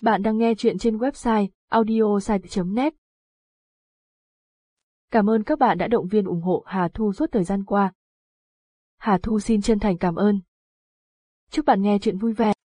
Bạn đang nghe chuyện trên website audiosite.net. Cảm ơn các bạn đã động viên ủng hộ Hà Thu suốt thời gian qua. Hà Thu xin chân thành cảm ơn. Chúc bạn nghe chuyện vui vẻ.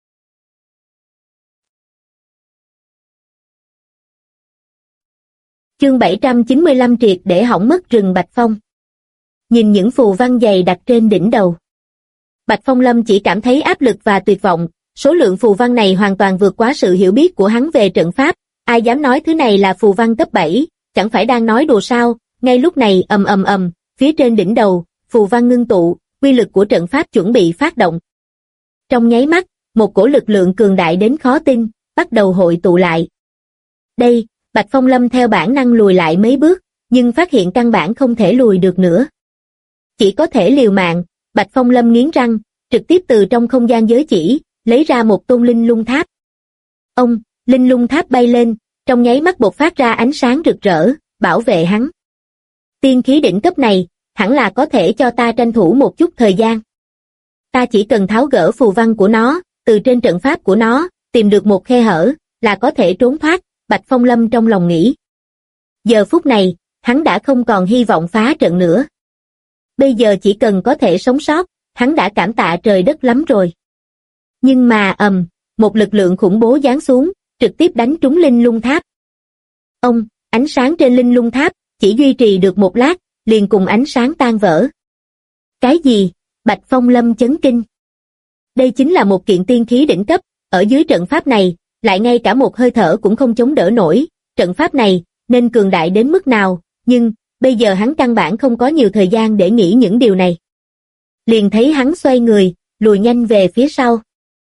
Chương 795 triệt để hỏng mất rừng Bạch Phong. Nhìn những phù văn dày đặc trên đỉnh đầu, Bạch Phong Lâm chỉ cảm thấy áp lực và tuyệt vọng. Số lượng phù văn này hoàn toàn vượt quá sự hiểu biết của hắn về trận pháp. Ai dám nói thứ này là phù văn cấp 7, chẳng phải đang nói đùa sao? Ngay lúc này ầm, phía trên đỉnh đầu, phù văn ngưng tụ, quy lực của trận pháp chuẩn bị phát động. Trong nháy mắt, một cổ lực lượng cường đại đến khó tin, bắt đầu hội tụ lại. Đây, Bạch Phong Lâm theo bản năng lùi lại mấy bước, nhưng phát hiện căn bản không thể lùi được nữa. Chỉ có thể liều mạng. Bạch Phong Lâm nghiến răng, trực tiếp từ trong không gian giới chỉ lấy ra một tôn linh lung tháp. Ông, linh lung tháp bay lên, trong nháy mắt bộc phát ra ánh sáng rực rỡ, bảo vệ hắn. Tiên khí đỉnh cấp này, hẳn là có thể cho ta tranh thủ một chút thời gian. Ta chỉ cần tháo gỡ phù văn của nó, từ trên trận pháp của nó, tìm được một khe hở, là có thể trốn thoát. Bạch Phong Lâm trong lòng nghĩ. Giờ phút này, hắn đã không còn hy vọng phá trận nữa. Bây giờ chỉ cần có thể sống sót, hắn đã cảm tạ trời đất lắm rồi. Nhưng mà một lực lượng khủng bố giáng xuống, trực tiếp đánh trúng linh lung tháp. Ông, ánh sáng trên linh lung tháp, chỉ duy trì được một lát, liền cùng ánh sáng tan vỡ. Cái gì? Bạch Phong Lâm chấn kinh. Đây chính là một kiện tiên khí đỉnh cấp, ở dưới trận pháp này, lại ngay cả một hơi thở cũng không chống đỡ nổi. Trận pháp này, nên cường đại đến mức nào, nhưng, bây giờ hắn căn bản không có nhiều thời gian để nghĩ những điều này. Liền thấy hắn xoay người, lùi nhanh về phía sau.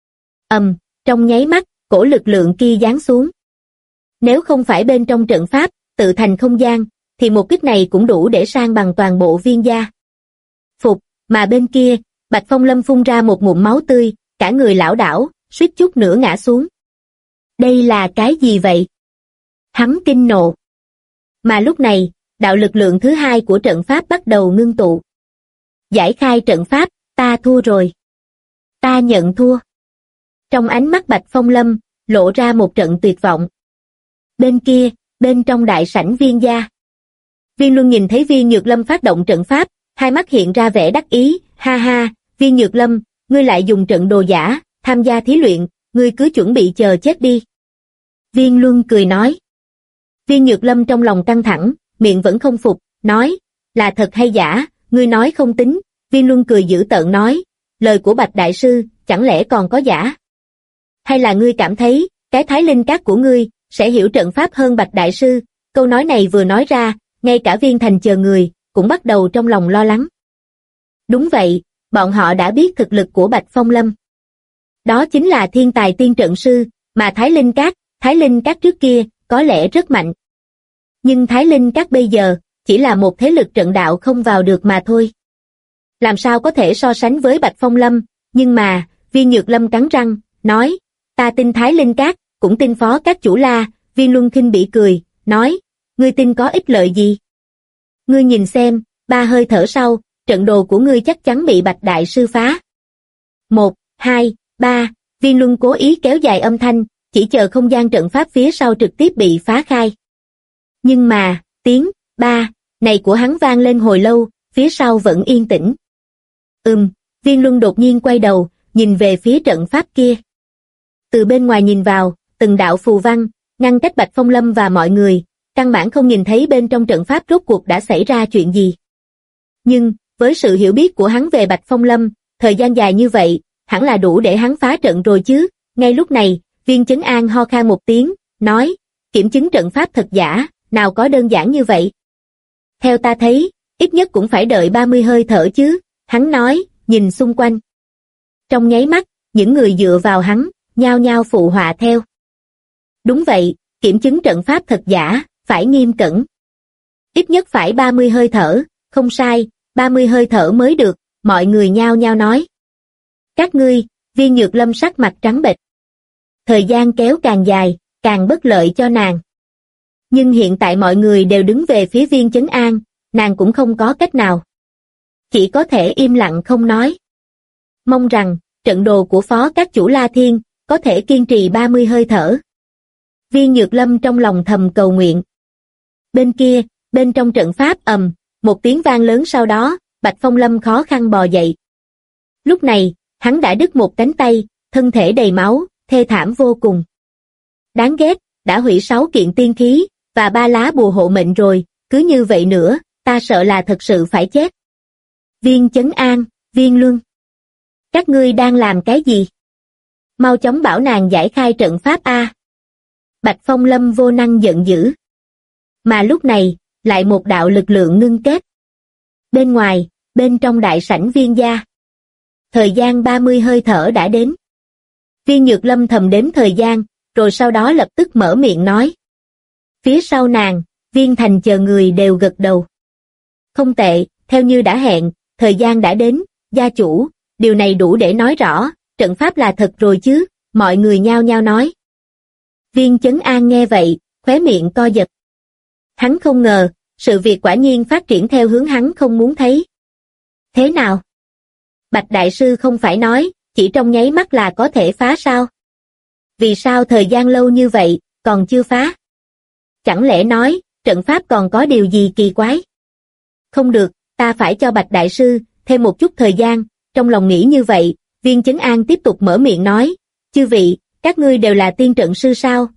Trong nháy mắt, cổ lực lượng kia giáng xuống. Nếu không phải bên trong trận pháp, tự thành không gian, thì một kích này cũng đủ để san bằng toàn bộ Viên gia. Phục, mà bên kia, Bạch Phong Lâm phun ra một ngụm máu tươi, cả người lảo đảo, suýt chút nữa ngã xuống. Đây là cái gì vậy? Hắn kinh nộ. Mà lúc này, đạo lực lượng thứ hai của trận pháp bắt đầu ngưng tụ. Giải khai trận pháp, ta thua rồi. Ta nhận thua. Trong ánh mắt Bạch Phong Lâm, lộ ra một trận tuyệt vọng. Bên kia, bên trong đại sảnh Viên gia. Viên Luân nhìn thấy Viên Nhược Lâm phát động trận pháp, hai mắt hiện ra vẻ đắc ý, ha ha, Viên Nhược Lâm, ngươi lại dùng trận đồ giả, tham gia thí luyện, ngươi cứ chuẩn bị chờ chết đi. Viên Luân cười nói. Viên Nhược Lâm trong lòng căng thẳng, miệng vẫn không phục, nói, là thật hay giả, ngươi nói không tính. Viên Luân cười dữ tợn nói, lời của Bạch Đại Sư, chẳng lẽ còn có giả? Hay là ngươi cảm thấy, cái Thái Linh Các của ngươi, sẽ hiểu trận pháp hơn Bạch Đại Sư? Câu nói này vừa nói ra, ngay cả Viên Thành chờ người, cũng bắt đầu trong lòng lo lắng. Đúng vậy, bọn họ đã biết thực lực của Bạch Phong Lâm. Đó chính là thiên tài tiên trận sư, mà Thái Linh Các trước kia, có lẽ rất mạnh. Nhưng Thái Linh Các bây giờ, chỉ là một thế lực trận đạo không vào được mà thôi. Làm sao có thể so sánh với Bạch Phong Lâm, nhưng mà, Viên Nhược Lâm cắn răng, nói, ta tin Thái Linh Các, cũng tin Phó Các chủ La. Viên Luân khinh bỉ cười, nói, ngươi tin có ích lợi gì? Ngươi nhìn xem, 3 hơi thở sau, trận đồ của ngươi chắc chắn bị Bạch Đại Sư phá. 1, 2, 3, Viên Luân cố ý kéo dài âm thanh, chỉ chờ không gian trận pháp phía sau trực tiếp bị phá khai. Nhưng mà, tiếng 3 này của hắn vang lên hồi lâu, phía sau vẫn yên tĩnh. Viên Luân đột nhiên quay đầu, nhìn về phía trận pháp kia. Từ bên ngoài nhìn vào, từng đạo phù văn, ngăn cách Bạch Phong Lâm và mọi người, căn bản không nhìn thấy bên trong trận pháp rốt cuộc đã xảy ra chuyện gì. Nhưng, với sự hiểu biết của hắn về Bạch Phong Lâm, thời gian dài như vậy, hẳn là đủ để hắn phá trận rồi chứ. Ngay lúc này, Viên Chấn An ho khan một tiếng, nói, kiểm chứng trận pháp thật giả, nào có đơn giản như vậy. Theo ta thấy, ít nhất cũng phải đợi 30 hơi thở chứ, hắn nói, nhìn xung quanh. Trong nháy mắt, những người dựa vào hắn, nhao nhao phụ họa theo. Đúng vậy, kiểm chứng trận pháp thật giả, phải nghiêm cẩn. Ít nhất phải 30 hơi thở, không sai, 30 hơi thở mới được, mọi người nhao nhao nói. Các ngươi, Viên Nhược Lâm sắc mặt trắng bệch. Thời gian kéo càng dài, càng bất lợi cho nàng. Nhưng hiện tại mọi người đều đứng về phía Viên Chấn An, nàng cũng không có cách nào. Chỉ có thể im lặng không nói. Mong rằng, trận đồ của Phó Các chủ La Thiên, có thể kiên trì 30 hơi thở. Viên Nhược Lâm trong lòng thầm cầu nguyện. Bên kia, bên trong trận pháp một tiếng vang lớn sau đó, Bạch Phong Lâm khó khăn bò dậy. Lúc này, hắn đã đứt một cánh tay, thân thể đầy máu, thê thảm vô cùng. Đáng ghét, đã hủy 6 kiện tiên khí, và 3 lá bùa hộ mệnh rồi, cứ như vậy nữa, ta sợ là thật sự phải chết. Viên Chấn An, Viên Luân. Các ngươi đang làm cái gì? Mau chóng bảo nàng giải khai trận pháp a. Bạch Phong Lâm vô năng giận dữ. Mà lúc này, lại một đạo lực lượng ngưng kết. Bên ngoài, bên trong đại sảnh Viên gia. Thời gian 30 hơi thở đã đến. Viên Nhược Lâm thầm đếm thời gian, rồi sau đó lập tức mở miệng nói. Phía sau nàng, Viên Thành chờ người đều gật đầu. Không tệ, theo như đã hẹn, thời gian đã đến, gia chủ, điều này đủ để nói rõ, trận pháp là thật rồi chứ, mọi người nhao nhao nói. Viên Chấn An nghe vậy, khóe miệng co giật. Hắn không ngờ, sự việc quả nhiên phát triển theo hướng hắn không muốn thấy. Thế nào? Bạch Đại Sư không phải nói, chỉ trong nháy mắt là có thể phá sao? Vì sao thời gian lâu như vậy, còn chưa phá? Chẳng lẽ nói, trận pháp còn có điều gì kỳ quái? Không được, ta phải cho Bạch Đại Sư thêm một chút thời gian, trong lòng nghĩ như vậy, Viên Chấn An tiếp tục mở miệng nói, chư vị, các ngươi đều là tiên trận sư sao?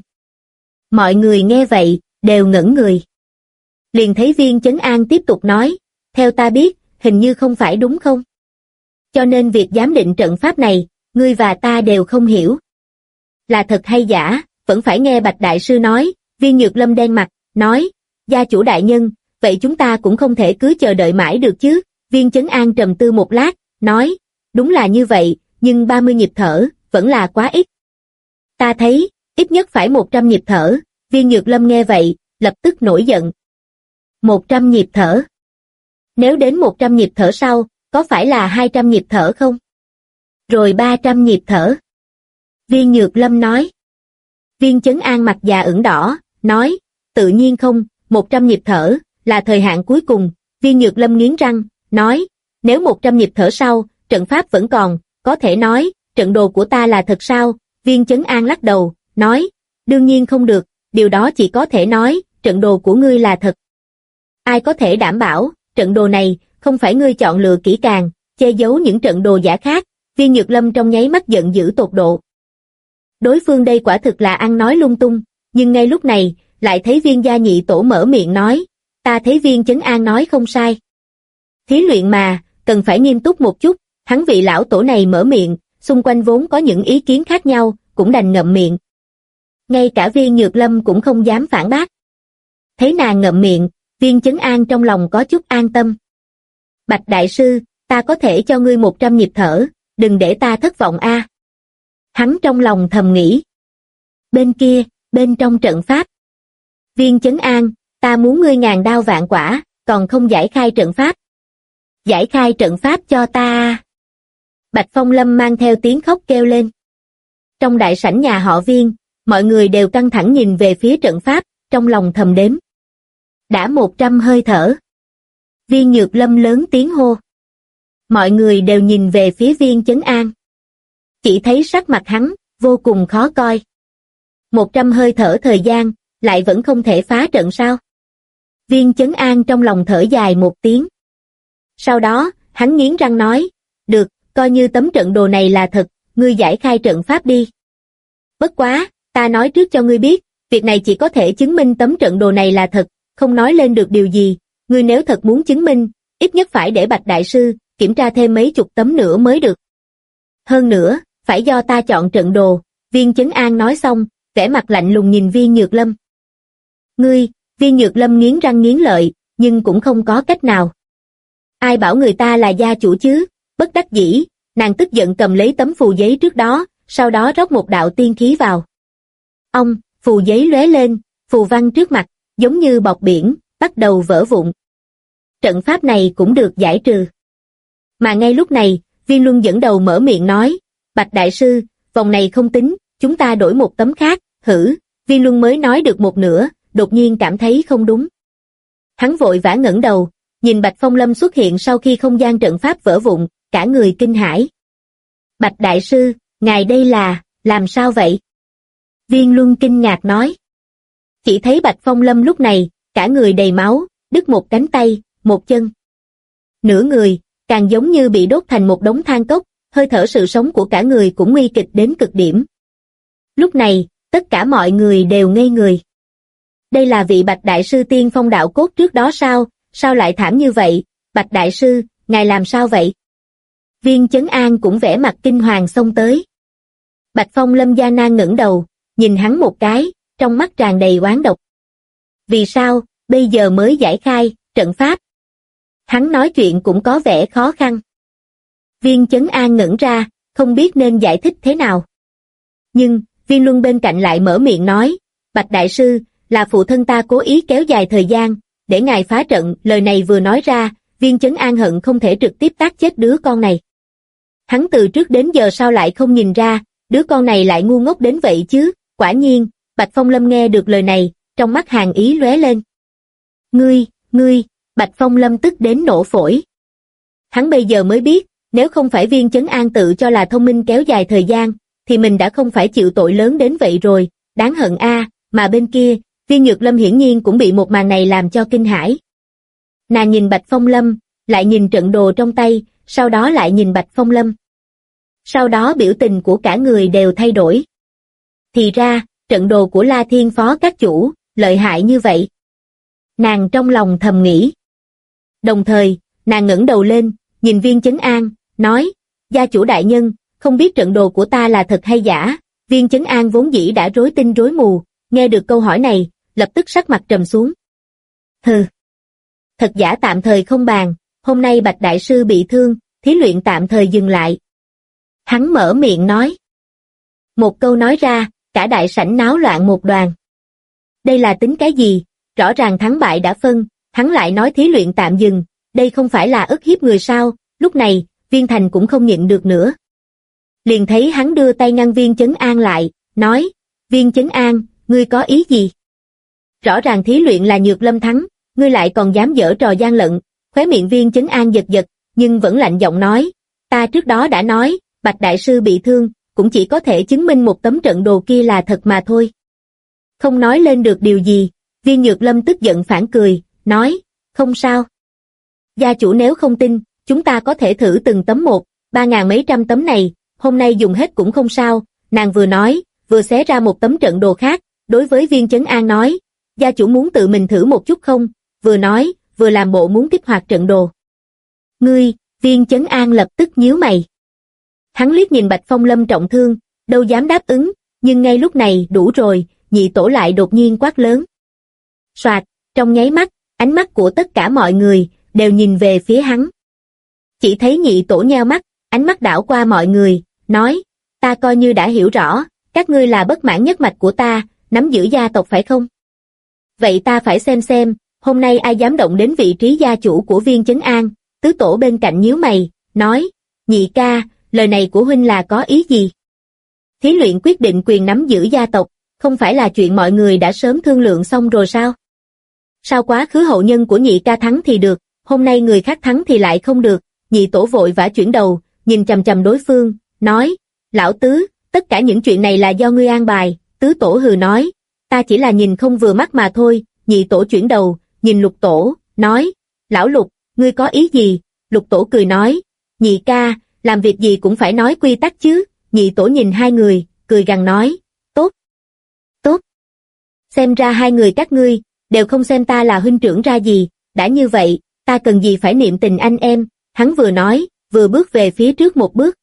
Mọi người nghe vậy, đều ngẩn người. Liền thấy Viên Chấn An tiếp tục nói, theo ta biết, hình như không phải đúng không? Cho nên việc giám định trận pháp này, ngươi và ta đều không hiểu. Là thật hay giả, vẫn phải nghe Bạch Đại Sư nói. Viên Nhược Lâm đen mặt, nói, gia chủ đại nhân, vậy chúng ta cũng không thể cứ chờ đợi mãi được chứ. Viên Chấn An trầm tư một lát, nói, đúng là như vậy, nhưng 30 nhịp thở, vẫn là quá ít. Ta thấy, ít nhất phải 100 nhịp thở. Viên Nhược Lâm nghe vậy, lập tức nổi giận. 100 nhịp thở. Nếu đến 100 nhịp thở sau, có phải là 200 nhịp thở không? Rồi 300 nhịp thở. Viên Nhược Lâm nói. Viên Chấn An mặt già ửng đỏ, nói, tự nhiên không, 100 nhịp thở, là thời hạn cuối cùng. Viên Nhược Lâm nghiến răng, nói, nếu 100 nhịp thở sau, trận pháp vẫn còn, có thể nói, trận đồ của ta là thật sao? Viên Chấn An lắc đầu, nói, đương nhiên không được, điều đó chỉ có thể nói, trận đồ của ngươi là thật. Ai có thể đảm bảo, trận đồ này, không phải ngươi chọn lựa kỹ càng, che giấu những trận đồ giả khác. Viên Nhược Lâm trong nháy mắt giận dữ tột độ. Đối phương đây quả thực là ăn nói lung tung, nhưng ngay lúc này, lại thấy Viên gia nhị tổ mở miệng nói, ta thấy Viên Chấn An nói không sai. Thí luyện mà, cần phải nghiêm túc một chút, hắn vị lão tổ này mở miệng, xung quanh vốn có những ý kiến khác nhau, cũng đành ngậm miệng. Ngay cả Viên Nhược Lâm cũng không dám phản bác. Thấy nàng ngậm miệng, Viên Chấn An trong lòng có chút an tâm. Bạch Đại Sư, ta có thể cho ngươi 100 nhịp thở, đừng để ta thất vọng a. Hắn trong lòng thầm nghĩ. Bên kia, bên trong trận pháp. Viên Chấn An, ta muốn ngươi ngàn đao vạn quả, còn không giải khai trận pháp. Giải khai trận pháp cho ta. Bạch Phong Lâm mang theo tiếng khóc kêu lên. Trong đại sảnh nhà họ Viên, mọi người đều căng thẳng nhìn về phía trận pháp, trong lòng thầm đếm. Đã 100 hơi thở. Viên Nhược Lâm lớn tiếng hô. Mọi người đều nhìn về phía Viên Chấn An. Chỉ thấy sắc mặt hắn, vô cùng khó coi. 100 hơi thở thời gian, lại vẫn không thể phá trận sao? Viên Chấn An trong lòng thở dài một tiếng. Sau đó, hắn nghiến răng nói, được, coi như tấm trận đồ này là thật, ngươi giải khai trận pháp đi. Bất quá, ta nói trước cho ngươi biết, việc này chỉ có thể chứng minh tấm trận đồ này là thật, không nói lên được điều gì, ngươi nếu thật muốn chứng minh, ít nhất phải để Bạch Đại Sư kiểm tra thêm mấy chục tấm nữa mới được. Hơn nữa, phải do ta chọn trận đồ. Viên Chấn An nói xong, vẻ mặt lạnh lùng nhìn Viên Nhược Lâm. Ngươi, Viên Nhược Lâm nghiến răng nghiến lợi, nhưng cũng không có cách nào. Ai bảo người ta là gia chủ chứ? Bất đắc dĩ, nàng tức giận cầm lấy tấm phù giấy trước đó, sau đó rót một đạo tiên khí vào. Ông, phù giấy lóe lên, phù văn trước mặt, giống như bọt biển, bắt đầu vỡ vụn. Trận pháp này cũng được giải trừ. Mà ngay lúc này, Viên Luân dẫn đầu mở miệng nói, Bạch Đại Sư, vòng này không tính, chúng ta đổi một tấm khác. Hử? Viên Luân mới nói được một nửa, đột nhiên cảm thấy không đúng. Hắn vội vã ngẩng đầu, nhìn Bạch Phong Lâm xuất hiện sau khi không gian trận pháp vỡ vụn, cả người kinh hãi. Bạch Đại Sư, ngài đây là, làm sao vậy? Viên Luân kinh ngạc nói. Chỉ thấy Bạch Phong Lâm lúc này, cả người đầy máu, đứt một cánh tay, một chân. Nửa người, càng giống như bị đốt thành một đống than cốc, hơi thở sự sống của cả người cũng nguy kịch đến cực điểm. Lúc này, tất cả mọi người đều ngây người. Đây là vị Bạch Đại Sư tiên phong đạo cốt trước đó sao, sao lại thảm như vậy, Bạch Đại Sư, ngài làm sao vậy? Viên Chấn An cũng vẻ mặt kinh hoàng xông tới. Bạch Phong Lâm gian nan ngẩng đầu, nhìn hắn một cái, trong mắt tràn đầy oán độc. Vì sao, bây giờ mới giải khai, trận pháp? Hắn nói chuyện cũng có vẻ khó khăn. Viên Chấn An ngẩn ra, không biết nên giải thích thế nào. Nhưng, Viên Luân bên cạnh lại mở miệng nói, Bạch Đại Sư, là phụ thân ta cố ý kéo dài thời gian, để ngài phá trận. Lời này vừa nói ra, Viên Chấn An hận không thể trực tiếp tác chết đứa con này. Hắn từ trước đến giờ sao lại không nhìn ra, đứa con này lại ngu ngốc đến vậy chứ. Quả nhiên, Bạch Phong Lâm nghe được lời này, trong mắt hàn ý lóe lên. Ngươi, Bạch Phong Lâm tức đến nổ phổi. Hắn bây giờ mới biết, nếu không phải Viên Chấn An tự cho là thông minh kéo dài thời gian, thì mình đã không phải chịu tội lớn đến vậy rồi, đáng hận a. Mà bên kia, Viên Nhược Lâm hiển nhiên cũng bị một màn này làm cho kinh hãi. Nàng nhìn Bạch Phong Lâm, lại nhìn trận đồ trong tay, sau đó lại nhìn Bạch Phong Lâm. Sau đó biểu tình của cả người đều thay đổi. Thì ra, trận đồ của La Thiên Phó các chủ, lợi hại như vậy. Nàng trong lòng thầm nghĩ. Đồng thời, nàng ngẩng đầu lên, nhìn Viên Chấn An, nói, gia chủ đại nhân, không biết trận đồ của ta là thật hay giả. Viên Chấn An vốn dĩ đã rối tinh rối mù, nghe được câu hỏi này, lập tức sắc mặt trầm xuống. Hừ. Thật giả tạm thời không bàn, hôm nay Bạch Đại Sư bị thương, thí luyện tạm thời dừng lại. Hắn mở miệng nói. Một câu nói ra, cả đại sảnh náo loạn một đoàn. Đây là tính cái gì? Rõ ràng thắng bại đã phân, hắn lại nói thí luyện tạm dừng, đây không phải là ức hiếp người sao? Lúc này, Viên Thành cũng không nhịn được nữa. Liền thấy hắn đưa tay ngăn Viên Chấn An lại, nói, Viên Chấn An, ngươi có ý gì? Rõ ràng thí luyện là Nhược Lâm thắng, ngươi lại còn dám giở trò gian lận. Khóe miệng Viên Chấn An giật giật, nhưng vẫn lạnh giọng nói, ta trước đó đã nói, Bạch Đại Sư bị thương, cũng chỉ có thể chứng minh một tấm trận đồ kia là thật mà thôi. Không nói lên được điều gì, Viên Nhược Lâm tức giận phản cười, nói, không sao. Gia chủ nếu không tin, chúng ta có thể thử từng tấm một, 3.000 mấy trăm tấm này, hôm nay dùng hết cũng không sao. Nàng vừa nói, vừa xé ra một tấm trận đồ khác, đối với Viên Chấn An nói, gia chủ muốn tự mình thử một chút không? Vừa nói, vừa làm bộ muốn kích hoạt trận đồ. Ngươi, Viên Chấn An lập tức nhíu mày. Hắn liếc nhìn Bạch Phong Lâm trọng thương, đâu dám đáp ứng, nhưng ngay lúc này đủ rồi, nhị tổ lại đột nhiên quát lớn. Soạt, trong nháy mắt, ánh mắt của tất cả mọi người đều nhìn về phía hắn. Chỉ thấy nhị tổ nheo mắt, ánh mắt đảo qua mọi người, nói, ta coi như đã hiểu rõ, các ngươi là bất mãn nhất mạch của ta, nắm giữ gia tộc phải không? Vậy ta phải xem, hôm nay ai dám động đến vị trí gia chủ của Viên Chấn An. Tứ tổ bên cạnh nhíu mày, nói, nhị ca, lời này của huynh là có ý gì? Thí luyện quyết định quyền nắm giữ gia tộc, không phải là chuyện mọi người đã sớm thương lượng xong rồi sao? Sao quá khứ hậu nhân của nhị ca thắng thì được, hôm nay người khác thắng thì lại không được? Nhị tổ vội vã chuyển đầu, nhìn chằm chằm đối phương, nói, lão tứ, tất cả những chuyện này là do ngươi an bài. Tứ tổ hừ nói, ta chỉ là nhìn không vừa mắt mà thôi. Nhị tổ chuyển đầu, nhìn lục tổ, nói, lão lục, ngươi có ý gì? Lục tổ cười nói, nhị ca, làm việc gì cũng phải nói quy tắc chứ. Nhị tổ nhìn hai người, cười gằn nói, tốt, tốt. Xem ra hai người các ngươi, đều không xem ta là huynh trưởng ra gì, đã như vậy, ta cần gì phải niệm tình anh em. Hắn vừa nói, vừa bước về phía trước một bước.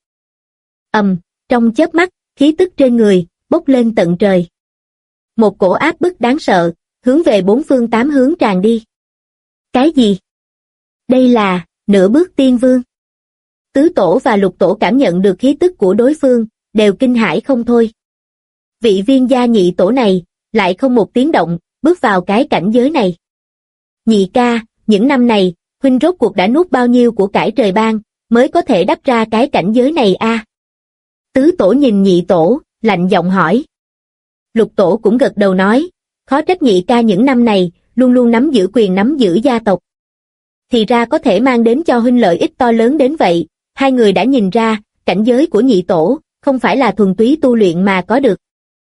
Trong chớp mắt, khí tức trên người, bốc lên tận trời. Một cổ áp bức đáng sợ, hướng về bốn phương tám hướng tràn đi. Cái gì? Đây là, nửa bước tiên vương. Tứ tổ và lục tổ cảm nhận được khí tức của đối phương, đều kinh hãi không thôi. Vị Viên gia nhị tổ này, lại không một tiếng động, bước vào cái cảnh giới này. Nhị ca, những năm này, huynh rốt cuộc đã nuốt bao nhiêu của cải trời ban, mới có thể đắp ra cái cảnh giới này a? Tứ tổ nhìn nhị tổ, lạnh giọng hỏi. Lục tổ cũng gật đầu nói, khó trách nhị ca những năm này, luôn luôn nắm giữ quyền nắm giữ gia tộc. Thì ra có thể mang đến cho huynh lợi ích to lớn đến vậy. Hai người đã nhìn ra, cảnh giới của nhị tổ, không phải là thuần túy tu luyện mà có được.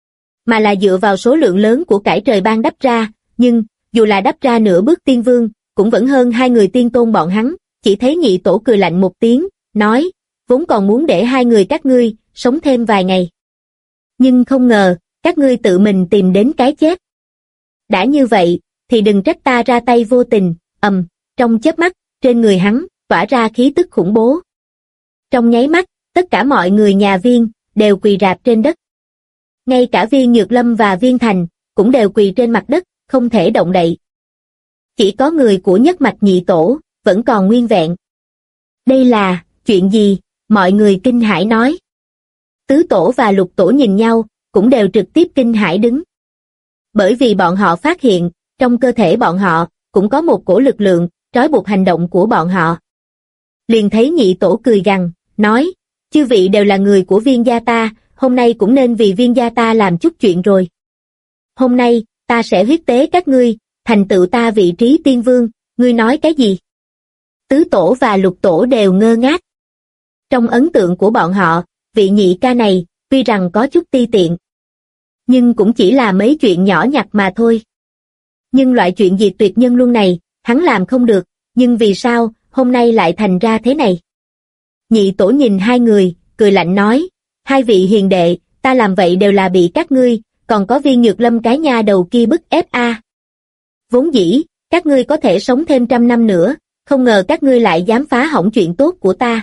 mà là dựa vào số lượng lớn của cải trời ban đắp ra, nhưng, dù là đắp ra nửa bước tiên vương, cũng vẫn hơn hai người tiên tôn bọn hắn, chỉ thấy nhị tổ cười lạnh một tiếng, nói, vốn còn muốn để hai người các ngươi, sống thêm vài ngày. Nhưng không ngờ, các ngươi tự mình tìm đến cái chết. Đã như vậy, thì đừng trách ta ra tay vô tình, trong chớp mắt, trên người hắn, tỏa ra khí tức khủng bố. Trong nháy mắt, tất cả mọi người nhà Viên, đều quỳ rạp trên đất. Ngay cả Viên Nhược Lâm và Viên Thành, cũng đều quỳ trên mặt đất, không thể động đậy. Chỉ có người của Nhất Mạch nhị tổ, vẫn còn nguyên vẹn. Đây là, chuyện gì? Mọi người kinh hãi nói. Tứ tổ và lục tổ nhìn nhau, cũng đều trực tiếp kinh hãi đứng. Bởi vì bọn họ phát hiện, trong cơ thể bọn họ, cũng có một cổ lực lượng, trói buộc hành động của bọn họ. Liền thấy nhị tổ cười gằn, nói, chư vị đều là người của Viên gia ta, hôm nay cũng nên vì Viên gia ta làm chút chuyện rồi. Hôm nay, ta sẽ huyết tế các ngươi, thành tựu ta vị trí tiên vương, ngươi nói cái gì? Tứ tổ và lục tổ đều ngơ ngác. Trong ấn tượng của bọn họ, vị nhị ca này, tuy rằng có chút ti tiện, nhưng cũng chỉ là mấy chuyện nhỏ nhặt mà thôi. Nhưng loại chuyện diệt tuyệt nhân luân này, hắn làm không được, nhưng vì sao, hôm nay lại thành ra thế này? Nhị tổ nhìn hai người, cười lạnh nói, hai vị hiền đệ, ta làm vậy đều là bị các ngươi, còn có Viên Nhược Lâm cái nha đầu kia bức ép a. Vốn dĩ, các ngươi có thể sống thêm 100 năm nữa, không ngờ các ngươi lại dám phá hỏng chuyện tốt của ta.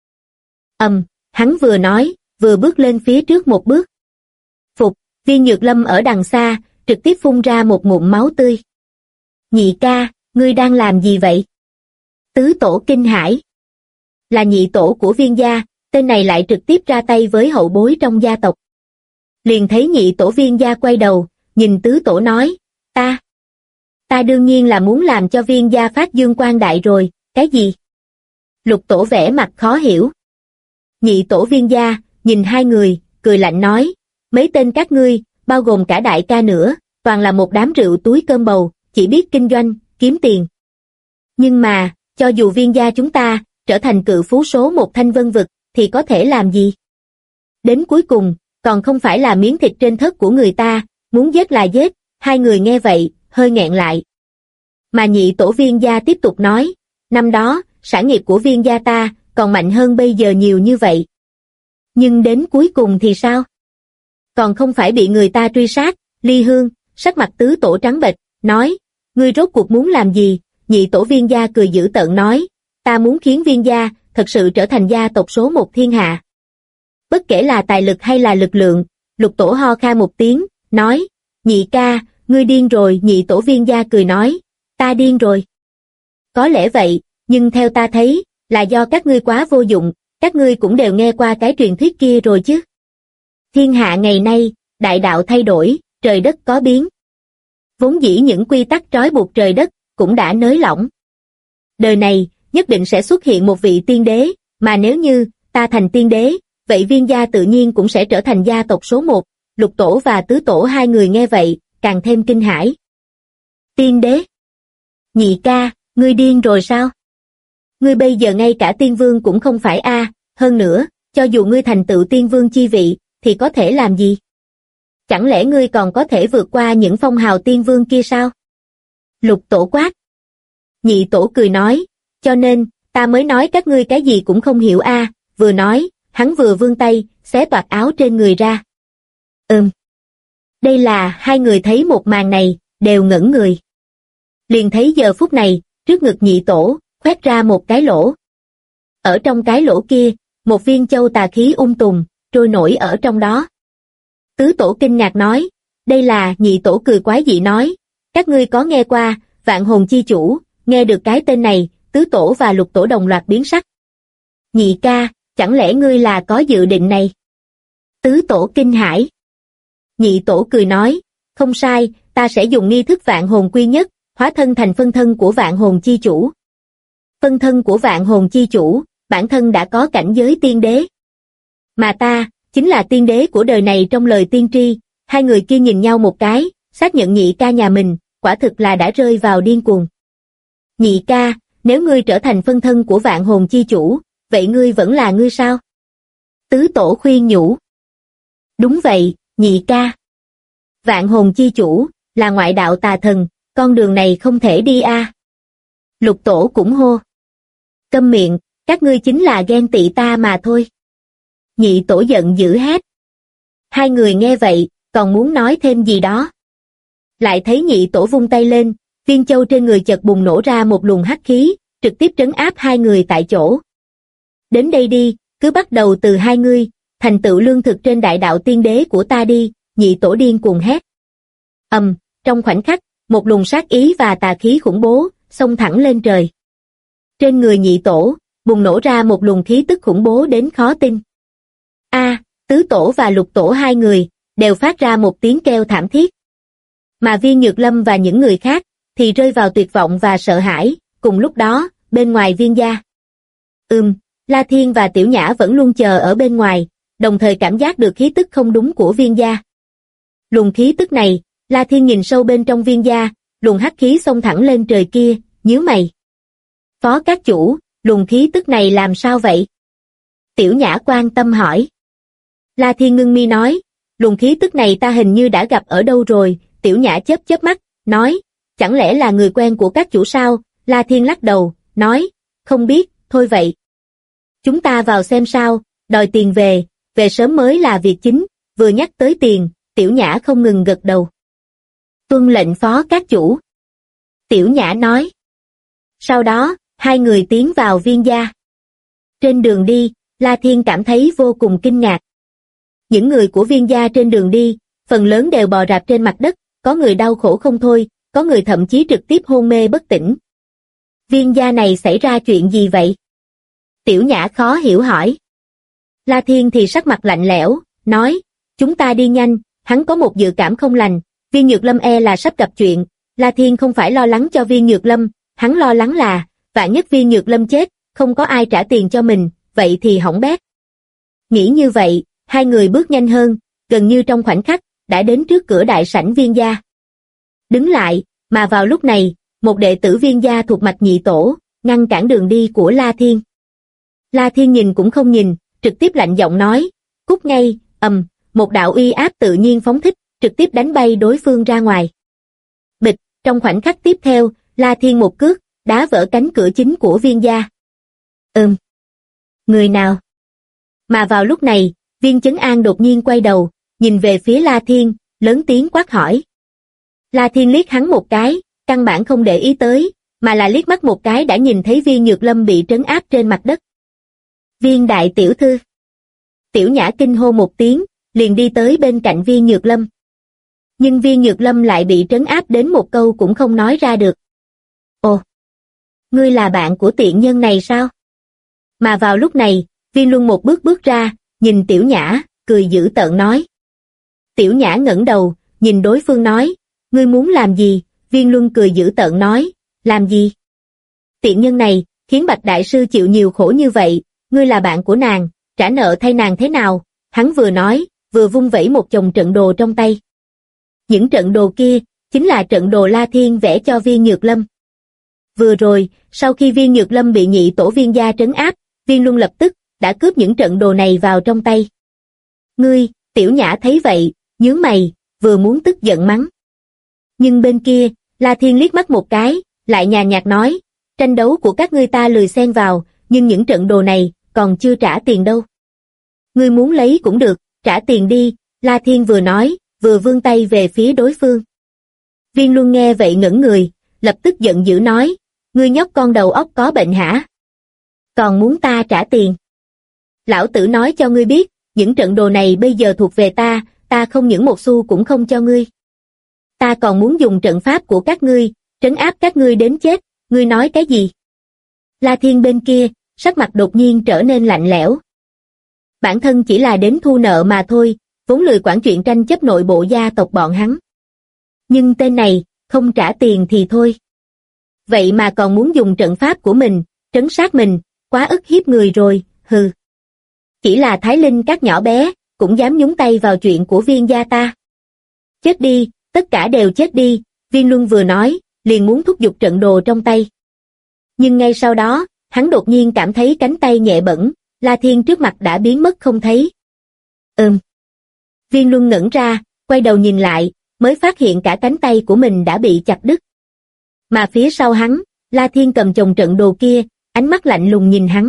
Hắn vừa nói, vừa bước lên phía trước một bước. Phục, Viên Nhược Lâm ở đằng xa, trực tiếp phun ra một ngụm máu tươi. Nhị ca, ngươi đang làm gì vậy? Tứ tổ kinh hãi. Là nhị tổ của Viên gia, tên này lại trực tiếp ra tay với hậu bối trong gia tộc. Liền thấy nhị tổ Viên gia quay đầu, nhìn tứ tổ nói, ta đương nhiên là muốn làm cho Viên gia phát dương quang đại rồi, cái gì? Lục tổ vẻ mặt khó hiểu. Nhị tổ Viên gia, nhìn hai người, cười lạnh nói, mấy tên các ngươi, bao gồm cả đại ca nữa, toàn là một đám rượu túi cơm bầu, chỉ biết kinh doanh, kiếm tiền. Nhưng mà, cho dù Viên gia chúng ta, trở thành cự phú số một Thanh Vân vực, thì có thể làm gì? Đến cuối cùng, còn không phải là miếng thịt trên thớt của người ta, muốn giết là giết, hai người nghe vậy, hơi nghẹn lại. Mà nhị tổ Viên gia tiếp tục nói, năm đó, sản nghiệp của Viên gia ta, còn mạnh hơn bây giờ nhiều như vậy. Nhưng đến cuối cùng thì sao? Còn không phải bị người ta truy sát, Ly Hương, sắc mặt tứ tổ trắng bệch, nói, ngươi rốt cuộc muốn làm gì? Nhị tổ Viên gia cười dữ tợn nói, ta muốn khiến Viên gia, thật sự trở thành gia tộc số một thiên hạ. Bất kể là tài lực hay là lực lượng, lục tổ ho khan một tiếng, nói, nhị ca, ngươi điên rồi. Nhị tổ Viên gia cười nói, ta điên rồi. Có lẽ vậy, nhưng theo ta thấy, là do các ngươi quá vô dụng, các ngươi cũng đều nghe qua cái truyền thuyết kia rồi chứ. Thiên hạ ngày nay, đại đạo thay đổi, trời đất có biến. Vốn dĩ những quy tắc trói buộc trời đất, cũng đã nới lỏng. Đời này, nhất định sẽ xuất hiện một vị tiên đế, mà nếu như, ta thành tiên đế, vậy Viên gia tự nhiên cũng sẽ trở thành gia tộc số một. Lục tổ và tứ tổ hai người nghe vậy, càng thêm kinh hãi. Tiên đế? Nhị ca, ngươi điên rồi sao? Ngươi bây giờ ngay cả tiên vương cũng không phải a, hơn nữa, cho dù ngươi thành tựu tiên vương chi vị, thì có thể làm gì? Chẳng lẽ ngươi còn có thể vượt qua những phong hào tiên vương kia sao? Lục tổ quát. Nhị tổ cười nói, cho nên, ta mới nói các ngươi cái gì cũng không hiểu a. Vừa nói, hắn vừa vươn tay, xé toạc áo trên người ra. Đây là, hai người thấy một màn này, đều ngẩn người. Liền thấy giờ phút này, trước ngực nhị tổ, khoét ra một cái lỗ. Ở trong cái lỗ kia, một viên châu tà khí tùm, trôi nổi ở trong đó. Tứ tổ kinh ngạc nói, đây là. Nhị tổ cười quái dị nói, các ngươi có nghe qua, Vạn Hồn Chi Chủ, nghe được cái tên này, tứ tổ và lục tổ đồng loạt biến sắc. Nhị ca, chẳng lẽ ngươi là có dự định này? Tứ tổ kinh hãi. Nhị tổ cười nói, không sai, ta sẽ dùng nghi thức Vạn Hồn Quy Nhất, hóa thân thành phân thân của Vạn Hồn Chi Chủ. Phân thân của Vạn Hồn Chi Chủ, bản thân đã có cảnh giới tiên đế. Mà ta, chính là tiên đế của đời này trong lời tiên tri. Hai người kia nhìn nhau một cái, xác nhận nhị ca nhà mình, quả thực là đã rơi vào điên cuồng. Nhị ca, nếu ngươi trở thành phân thân của Vạn Hồn Chi Chủ, vậy ngươi vẫn là ngươi sao? Tứ tổ khuyên nhủ. Đúng vậy, nhị ca. Vạn hồn chi chủ, là ngoại đạo tà thần, con đường này không thể đi a. Lục tổ cũng hô. Câm miệng, các ngươi chính là ghen tị ta mà thôi. Nhị tổ giận dữ hét. Hai người nghe vậy, còn muốn nói thêm gì đó. Lại thấy nhị tổ vung tay lên, viên châu trên người chợt bùng nổ ra một luồng hắc khí, trực tiếp trấn áp hai người tại chỗ. Đến đây đi, cứ bắt đầu từ hai ngươi, thành tựu lương thực trên đại đạo tiên đế của ta đi, nhị tổ điên cuồng hét. Trong khoảnh khắc, một luồng sát ý và tà khí khủng bố, xông thẳng lên trời. Trên người nhị tổ, bùng nổ ra một luồng khí tức khủng bố đến khó tin. Tứ tổ và lục tổ hai người, đều phát ra một tiếng kêu thảm thiết. Mà Viên Nhược Lâm và những người khác, thì rơi vào tuyệt vọng và sợ hãi, cùng lúc đó, bên ngoài Viên gia. La Thiên và Tiểu Nhã vẫn luôn chờ ở bên ngoài, đồng thời cảm giác được khí tức không đúng của Viên gia. Luồng khí tức này, La Thiên nhìn sâu bên trong Viên gia, luồng hắc khí xông thẳng lên trời kia, nhíu mày. Phó các chủ, luồng khí tức này làm sao vậy? Tiểu Nhã quan tâm hỏi. La Thiên ngưng mi nói, luồng khí tức này ta hình như đã gặp ở đâu rồi. Tiểu Nhã chớp chớp mắt, nói, chẳng lẽ là người quen của các chủ sao? La Thiên lắc đầu, nói, không biết, thôi vậy. Chúng ta vào xem sao, đòi tiền về sớm mới là việc chính. Vừa nhắc tới tiền, Tiểu Nhã không ngừng gật đầu. Tuân lệnh phó các chủ. Tiểu Nhã nói. Sau đó, hai người tiến vào Viên gia. Trên đường đi, La Thiên cảm thấy vô cùng kinh ngạc. Những người của Viên gia trên đường đi, phần lớn đều bò rạp trên mặt đất, có người đau khổ không thôi, có người thậm chí trực tiếp hôn mê bất tỉnh. Viên gia này xảy ra chuyện gì vậy? Tiểu Nhã khó hiểu hỏi. La Thiên thì sắc mặt lạnh lẽo, nói, chúng ta đi nhanh, hắn có một dự cảm không lành, Viên Nhược Lâm là sắp gặp chuyện. La Thiên không phải lo lắng cho Viên Nhược Lâm, hắn lo lắng là, vạn nhất Viên Nhược Lâm chết, không có ai trả tiền cho mình, vậy thì hỏng bét. Nghĩ như vậy, hai người bước nhanh hơn, gần như trong khoảnh khắc, đã đến trước cửa đại sảnh Viên gia. Đứng lại, mà vào lúc này, một đệ tử Viên gia thuộc mạch nhị tổ, ngăn cản đường đi của La Thiên. La Thiên nhìn cũng không nhìn, trực tiếp lạnh giọng nói, cút ngay, một đạo uy áp tự nhiên phóng thích, trực tiếp đánh bay đối phương ra ngoài. Bịch, trong khoảnh khắc tiếp theo, La Thiên một cước, đá vỡ cánh cửa chính của Viên gia. Người nào? Mà vào lúc này, Viên Chấn An đột nhiên quay đầu, nhìn về phía La Thiên, lớn tiếng quát hỏi. La Thiên liếc hắn một cái, căn bản không để ý tới, mà là liếc mắt một cái đã nhìn thấy Viên Nhược Lâm bị trấn áp trên mặt đất. Viên đại tiểu thư. Tiểu Nhã kinh hô một tiếng, liền đi tới bên cạnh Viên Nhược Lâm. Nhưng Viên Nhược Lâm lại bị trấn áp đến một câu cũng không nói ra được. Ồ, ngươi là bạn của tiện nhân này sao? Mà vào lúc này, Viên Luân một bước bước ra, nhìn Tiểu Nhã, cười dữ tợn nói. Tiểu Nhã ngẩng đầu, nhìn đối phương nói, ngươi muốn làm gì? Viên Luân cười dữ tợn nói, làm gì? Tiện nhân này, khiến Bạch Đại Sư chịu nhiều khổ như vậy, ngươi là bạn của nàng, trả nợ thay nàng thế nào? Hắn vừa nói, vừa vung vẩy một chồng trận đồ trong tay. Những trận đồ kia, chính là trận đồ La Thiên vẽ cho Viên Nhược Lâm. Vừa rồi, sau khi Viên Nhược Lâm bị nhị tổ Viên gia trấn áp, Viên Luân lập tức, đã cướp những trận đồ này vào trong tay. Ngươi, Tiểu Nhã thấy vậy, nhướng mày, vừa muốn tức giận mắng. Nhưng bên kia, La Thiên liếc mắt một cái, lại nhàn nhạt nói, tranh đấu của các ngươi ta lười xen vào, nhưng những trận đồ này, còn chưa trả tiền đâu. Ngươi muốn lấy cũng được, trả tiền đi, La Thiên vừa nói, vừa vươn tay về phía đối phương. Viên Luân nghe vậy ngẩn người, lập tức giận dữ nói, ngươi nhóc con đầu óc có bệnh hả? Còn muốn ta trả tiền? Lão tử nói cho ngươi biết, những trận đồ này bây giờ thuộc về ta không những một xu cũng không cho ngươi. Ta còn muốn dùng trận pháp của các ngươi, trấn áp các ngươi đến chết, ngươi nói cái gì? La Thiên bên kia, sắc mặt đột nhiên trở nên lạnh lẽo. Bản thân chỉ là đến thu nợ mà thôi, vốn lười quản chuyện tranh chấp nội bộ gia tộc bọn hắn. Nhưng tên này, không trả tiền thì thôi. Vậy mà còn muốn dùng trận pháp của mình, trấn sát mình, quá ức hiếp người rồi, hừ. Chỉ là Thái Linh các nhỏ bé, cũng dám nhúng tay vào chuyện của Viên gia ta. Chết đi, tất cả đều chết đi, Viên Luân vừa nói, liền muốn thúc giục trận đồ trong tay. Nhưng ngay sau đó, hắn đột nhiên cảm thấy cánh tay nhẹ bẫng, La Thiên trước mặt đã biến mất không thấy. Viên Luân ngẩn ra, quay đầu nhìn lại, mới phát hiện cả cánh tay của mình đã bị chặt đứt. Mà phía sau hắn, La Thiên cầm chồng trận đồ kia, ánh mắt lạnh lùng nhìn hắn.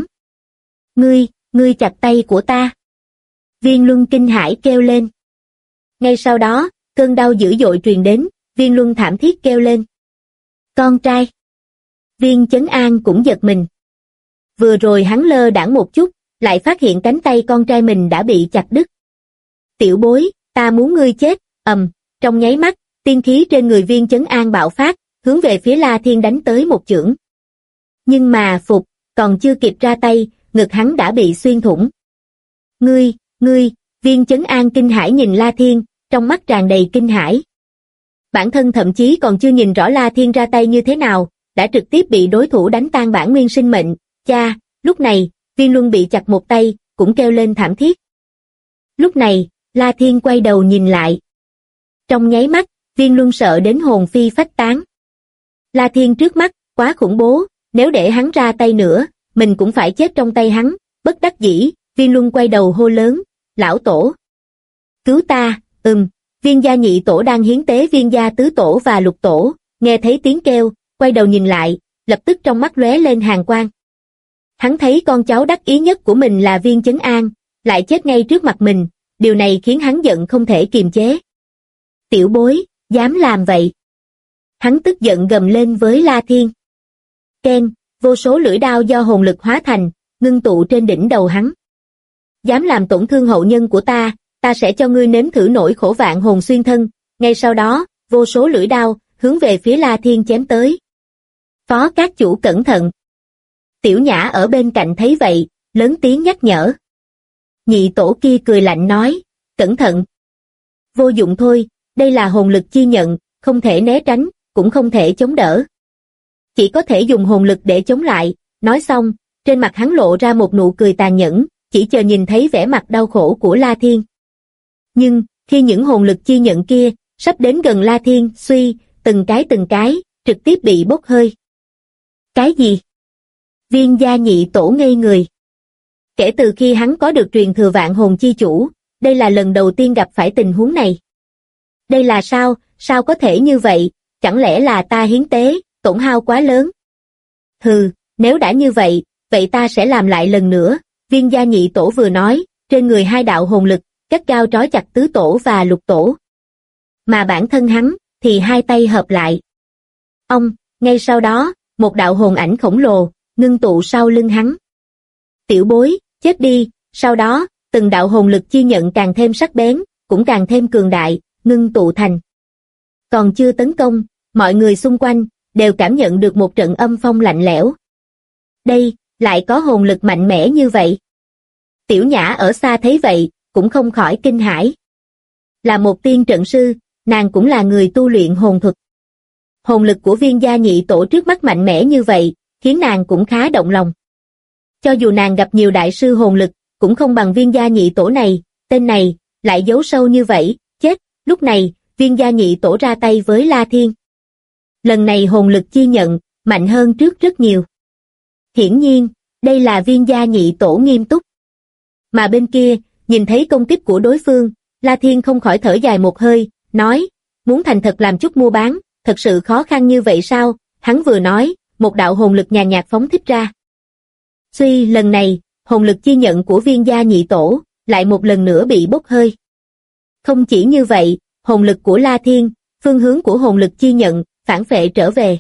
Ngươi chặt tay của ta. Viên Luân kinh hãi kêu lên. Ngay sau đó, cơn đau dữ dội truyền đến, Viên Luân thảm thiết kêu lên. Con trai. Viên Chấn An cũng giật mình. Vừa rồi hắn lơ đãng một chút, lại phát hiện cánh tay con trai mình đã bị chặt đứt. Tiểu bối, ta muốn ngươi chết, trong nháy mắt, tiên khí trên người Viên Chấn An bạo phát, hướng về phía La Thiên đánh tới một chưởng. Nhưng mà phục, còn chưa kịp ra tay, ngực hắn đã bị xuyên thủng. Ngươi, Viên Chấn An kinh hãi nhìn La Thiên, trong mắt tràn đầy kinh hãi. Bản thân thậm chí còn chưa nhìn rõ La Thiên ra tay như thế nào, đã trực tiếp bị đối thủ đánh tan bản nguyên sinh mệnh. Cha, lúc này, Viên Luân bị chặt một tay, cũng kêu lên thảm thiết. Lúc này, La Thiên quay đầu nhìn lại. Trong nháy mắt, Viên Luân sợ đến hồn phi phách tán. La Thiên trước mắt, quá khủng bố, nếu để hắn ra tay nữa, mình cũng phải chết trong tay hắn, bất đắc dĩ, Viên Luân quay đầu hô lớn, lão tổ. Cứu ta, Viên gia nhị tổ đang hiến tế Viên gia tứ tổ và lục tổ, nghe thấy tiếng kêu, quay đầu nhìn lại, lập tức trong mắt lóe lên hàn quang. Hắn thấy con cháu đắc ý nhất của mình là Viên Chấn An, lại chết ngay trước mặt mình, điều này khiến hắn giận không thể kiềm chế. Tiểu bối, dám làm vậy. Hắn tức giận gầm lên với La Thiên. Keng, vô số lưỡi đao do hồn lực hóa thành, ngưng tụ trên đỉnh đầu hắn. Dám làm tổn thương hậu nhân của ta sẽ cho ngươi nếm thử nỗi khổ vạn hồn xuyên thân. Ngay sau đó, vô số lưỡi đao, hướng về phía La Thiên chém tới. Phó các chủ cẩn thận. Tiểu Nhã ở bên cạnh thấy vậy, lớn tiếng nhắc nhở. Nhị tổ kia cười lạnh nói, cẩn thận. Vô dụng thôi, đây là hồn lực chi nhận, không thể né tránh, cũng không thể chống đỡ. Chỉ có thể dùng hồn lực để chống lại. Nói xong, trên mặt hắn lộ ra một nụ cười tàn nhẫn, chỉ chờ nhìn thấy vẻ mặt đau khổ của La Thiên. Nhưng, khi những hồn lực chi nhận kia, sắp đến gần La Thiên, suy, từng cái, trực tiếp bị bốc hơi. Cái gì? Viên gia nhị tổ ngây người. Kể từ khi hắn có được truyền thừa vạn hồn chi chủ, đây là lần đầu tiên gặp phải tình huống này. Đây là sao có thể như vậy, chẳng lẽ là ta hiến tế, tổn hao quá lớn? Hừ, nếu đã như vậy, vậy ta sẽ làm lại lần nữa, Viên gia nhị tổ vừa nói, trên người hai đạo hồn lực, gắt gao trói chặt tứ tổ và lục tổ. Mà bản thân hắn, thì hai tay hợp lại. Ngay sau đó, một đạo hồn ảnh khổng lồ, ngưng tụ sau lưng hắn. Tiểu bối, chết đi, sau đó, từng đạo hồn lực chi nhận càng thêm sắc bén, cũng càng thêm cường đại, ngưng tụ thành. Còn chưa tấn công, mọi người xung quanh, đều cảm nhận được một trận âm phong lạnh lẽo. Đây, lại có hồn lực mạnh mẽ như vậy. Tiểu Nhã ở xa thấy vậy, cũng không khỏi kinh hãi. Là một tiên trận sư, nàng cũng là người tu luyện hồn thuật. Hồn lực của Viên gia nhị tổ trước mắt mạnh mẽ như vậy, khiến nàng cũng khá động lòng. Cho dù nàng gặp nhiều đại sư hồn lực, cũng không bằng Viên gia nhị tổ này, tên này, lại giấu sâu như vậy, chết. Lúc này, Viên gia nhị tổ ra tay với La Thiên. Lần này hồn lực chi nhận, mạnh hơn trước rất nhiều. Hiển nhiên, đây là Viên gia nhị tổ nghiêm túc. Mà bên kia, nhìn thấy công kích của đối phương, La Thiên không khỏi thở dài một hơi, nói, muốn thành thật làm chút mua bán, thật sự khó khăn như vậy sao? Hắn vừa nói, một đạo hồn lực nhàn nhạt phóng thích ra. Suy, lần này, hồn lực chi nhận của Viên gia nhị tổ, lại một lần nữa bị bốc hơi. Không chỉ như vậy, hồn lực của La Thiên, phương hướng của hồn lực chi nhận, phản phệ trở về.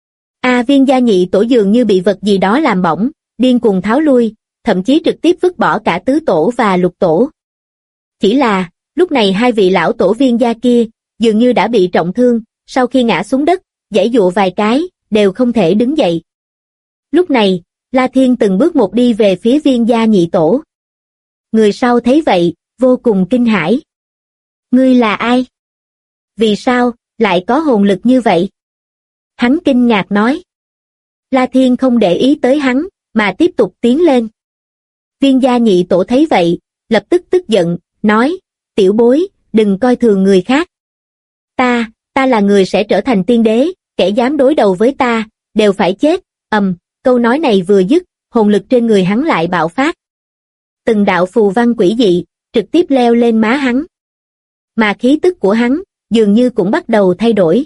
Viên gia nhị tổ dường như bị vật gì đó làm bỏng, điên cuồng tháo lui, thậm chí trực tiếp vứt bỏ cả tứ tổ và lục tổ. Chỉ là, lúc này hai vị lão tổ Viên gia kia, dường như đã bị trọng thương, sau khi ngã xuống đất, giãy giụa vài cái, đều không thể đứng dậy. Lúc này, La Thiên từng bước một đi về phía Viên gia nhị tổ. Người sau thấy vậy, vô cùng kinh hãi. Ngươi là ai? Vì sao, lại có hồn lực như vậy? Hắn kinh ngạc nói. La Thiên không để ý tới hắn, mà tiếp tục tiến lên. Viên gia nhị tổ thấy vậy, lập tức tức giận, nói, tiểu bối, đừng coi thường người khác. Ta là người sẽ trở thành tiên đế, kẻ dám đối đầu với ta, đều phải chết. Câu nói này vừa dứt, hồn lực trên người hắn lại bạo phát. Từng đạo phù văn quỷ dị, trực tiếp leo lên má hắn. Mà khí tức của hắn, dường như cũng bắt đầu thay đổi.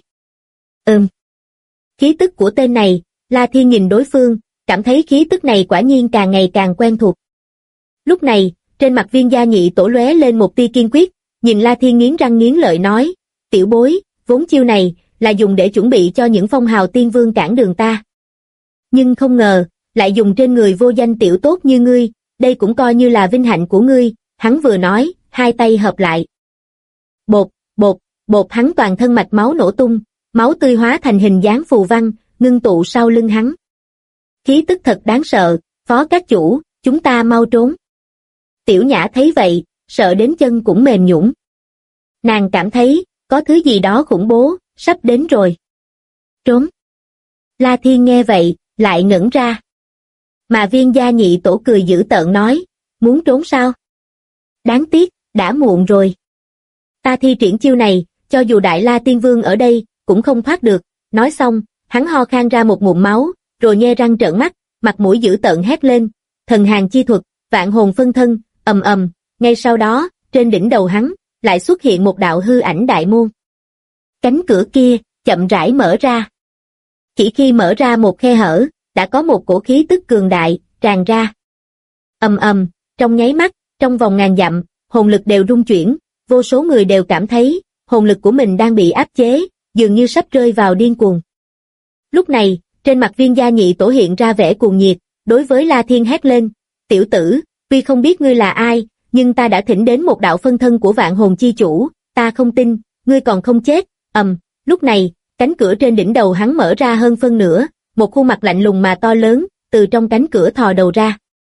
Khí tức của tên này, La Thiên nhìn đối phương, cảm thấy khí tức này quả nhiên càng ngày càng quen thuộc. Lúc này, trên mặt Viên Gia Nhị Tổ lóe lên một tia kiên quyết, nhìn La Thiên nghiến răng nghiến lợi nói, tiểu bối, vốn chiêu này, là dùng để chuẩn bị cho những phong hào tiên vương cản đường ta. Nhưng không ngờ, lại dùng trên người vô danh tiểu tốt như ngươi, đây cũng coi như là vinh hạnh của ngươi, hắn vừa nói, hai tay hợp lại. Bột, bột, bột hắn toàn thân mạch máu nổ tung, máu tươi hóa thành hình dáng phù văn, ngưng tụ sau lưng hắn. Khí tức thật đáng sợ, Phó các chủ, chúng ta mau trốn. Tiểu Nhã thấy vậy, sợ đến chân cũng mềm nhũn. Nàng cảm thấy, có thứ gì đó khủng bố, sắp đến rồi. Trốn. La Thiên nghe vậy, lại ngẩn ra. Mà Viên Gia Nhị Tổ cười dữ tợn nói, muốn trốn sao? Đáng tiếc, đã muộn rồi. Ta thi triển chiêu này, cho dù Đại La Tiên Vương ở đây, cũng không thoát được. Nói xong, hắn ho khan ra một ngụm máu, rồi nhe răng trợn mắt, mặt mũi dữ tợn hét lên, thần hàn chi thuật, vạn hồn phân thân, ầm ầm. Ngay sau đó, trên đỉnh đầu hắn, lại xuất hiện một đạo hư ảnh đại môn. Cánh cửa kia, chậm rãi mở ra. Chỉ khi mở ra một khe hở, đã có một cổ khí tức cường đại, tràn ra. Ầm ầm, trong nháy mắt, trong vòng ngàn dặm, hồn lực đều rung chuyển, vô số người đều cảm thấy, hồn lực của mình đang bị áp chế, dường như sắp rơi vào điên cuồng. Lúc này, trên mặt Viên Gia Nhị Tổ hiện ra vẻ cuồng nhiệt, đối với La Thiên hét lên, tiểu tử, tuy không biết ngươi là ai, nhưng ta đã thỉnh đến một đạo phân thân của vạn hồn chi chủ, ta không tin, ngươi còn không chết. Lúc này, cánh cửa trên đỉnh đầu hắn mở ra hơn phân nửa, một khuôn mặt lạnh lùng mà to lớn, từ trong cánh cửa thò đầu ra.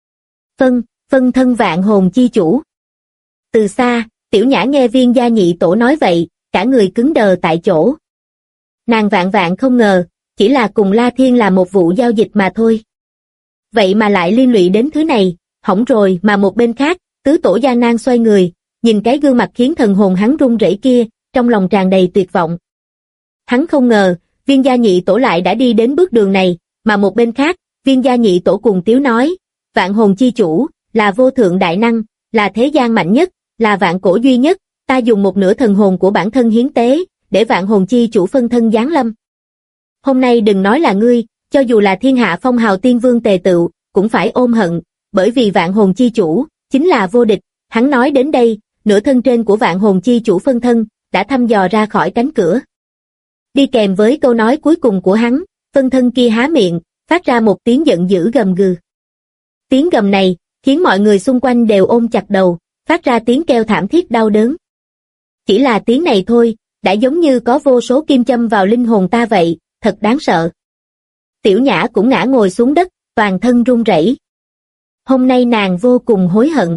Phân thân vạn hồn chi chủ. Từ xa, Tiểu Nhã nghe Viên Gia Nhị Tổ nói vậy, cả người cứng đờ tại chỗ. Nàng vạn không ngờ, chỉ là cùng La Thiên là một vụ giao dịch mà thôi. Vậy mà lại liên lụy đến thứ này, hỏng rồi. Mà một bên khác, Tứ Tổ gian nan xoay người, nhìn cái gương mặt khiến thần hồn hắn run rẩy kia, trong lòng tràn đầy tuyệt vọng. Hắn không ngờ, Viên Gia Nhị Tổ lại đã đi đến bước đường này, mà một bên khác, Viên Gia Nhị Tổ cùng tiếu nói, vạn hồn chi chủ, là vô thượng đại năng, là thế gian mạnh nhất, là vạn cổ duy nhất, ta dùng một nửa thần hồn của bản thân hiến tế, để vạn hồn chi chủ phân thân giáng lâm. Hôm nay đừng nói là ngươi, cho dù là thiên hạ phong hào tiên vương tề tựu, cũng phải ôm hận, bởi vì vạn hồn chi chủ, chính là vô địch. Hắn nói đến đây, nửa thân trên của vạn hồn chi chủ phân thân, đã thăm dò ra khỏi cánh cửa. Đi kèm với câu nói cuối cùng của hắn, phân thân kia há miệng, phát ra một tiếng giận dữ gầm gừ. Tiếng gầm này, khiến mọi người xung quanh đều ôm chặt đầu, phát ra tiếng kêu thảm thiết đau đớn. Chỉ là tiếng này thôi, đã giống như có vô số kim châm vào linh hồn ta vậy, thật đáng sợ. Tiểu Nhã cũng ngã ngồi xuống đất, toàn thân run rẩy. Hôm nay nàng vô cùng hối hận.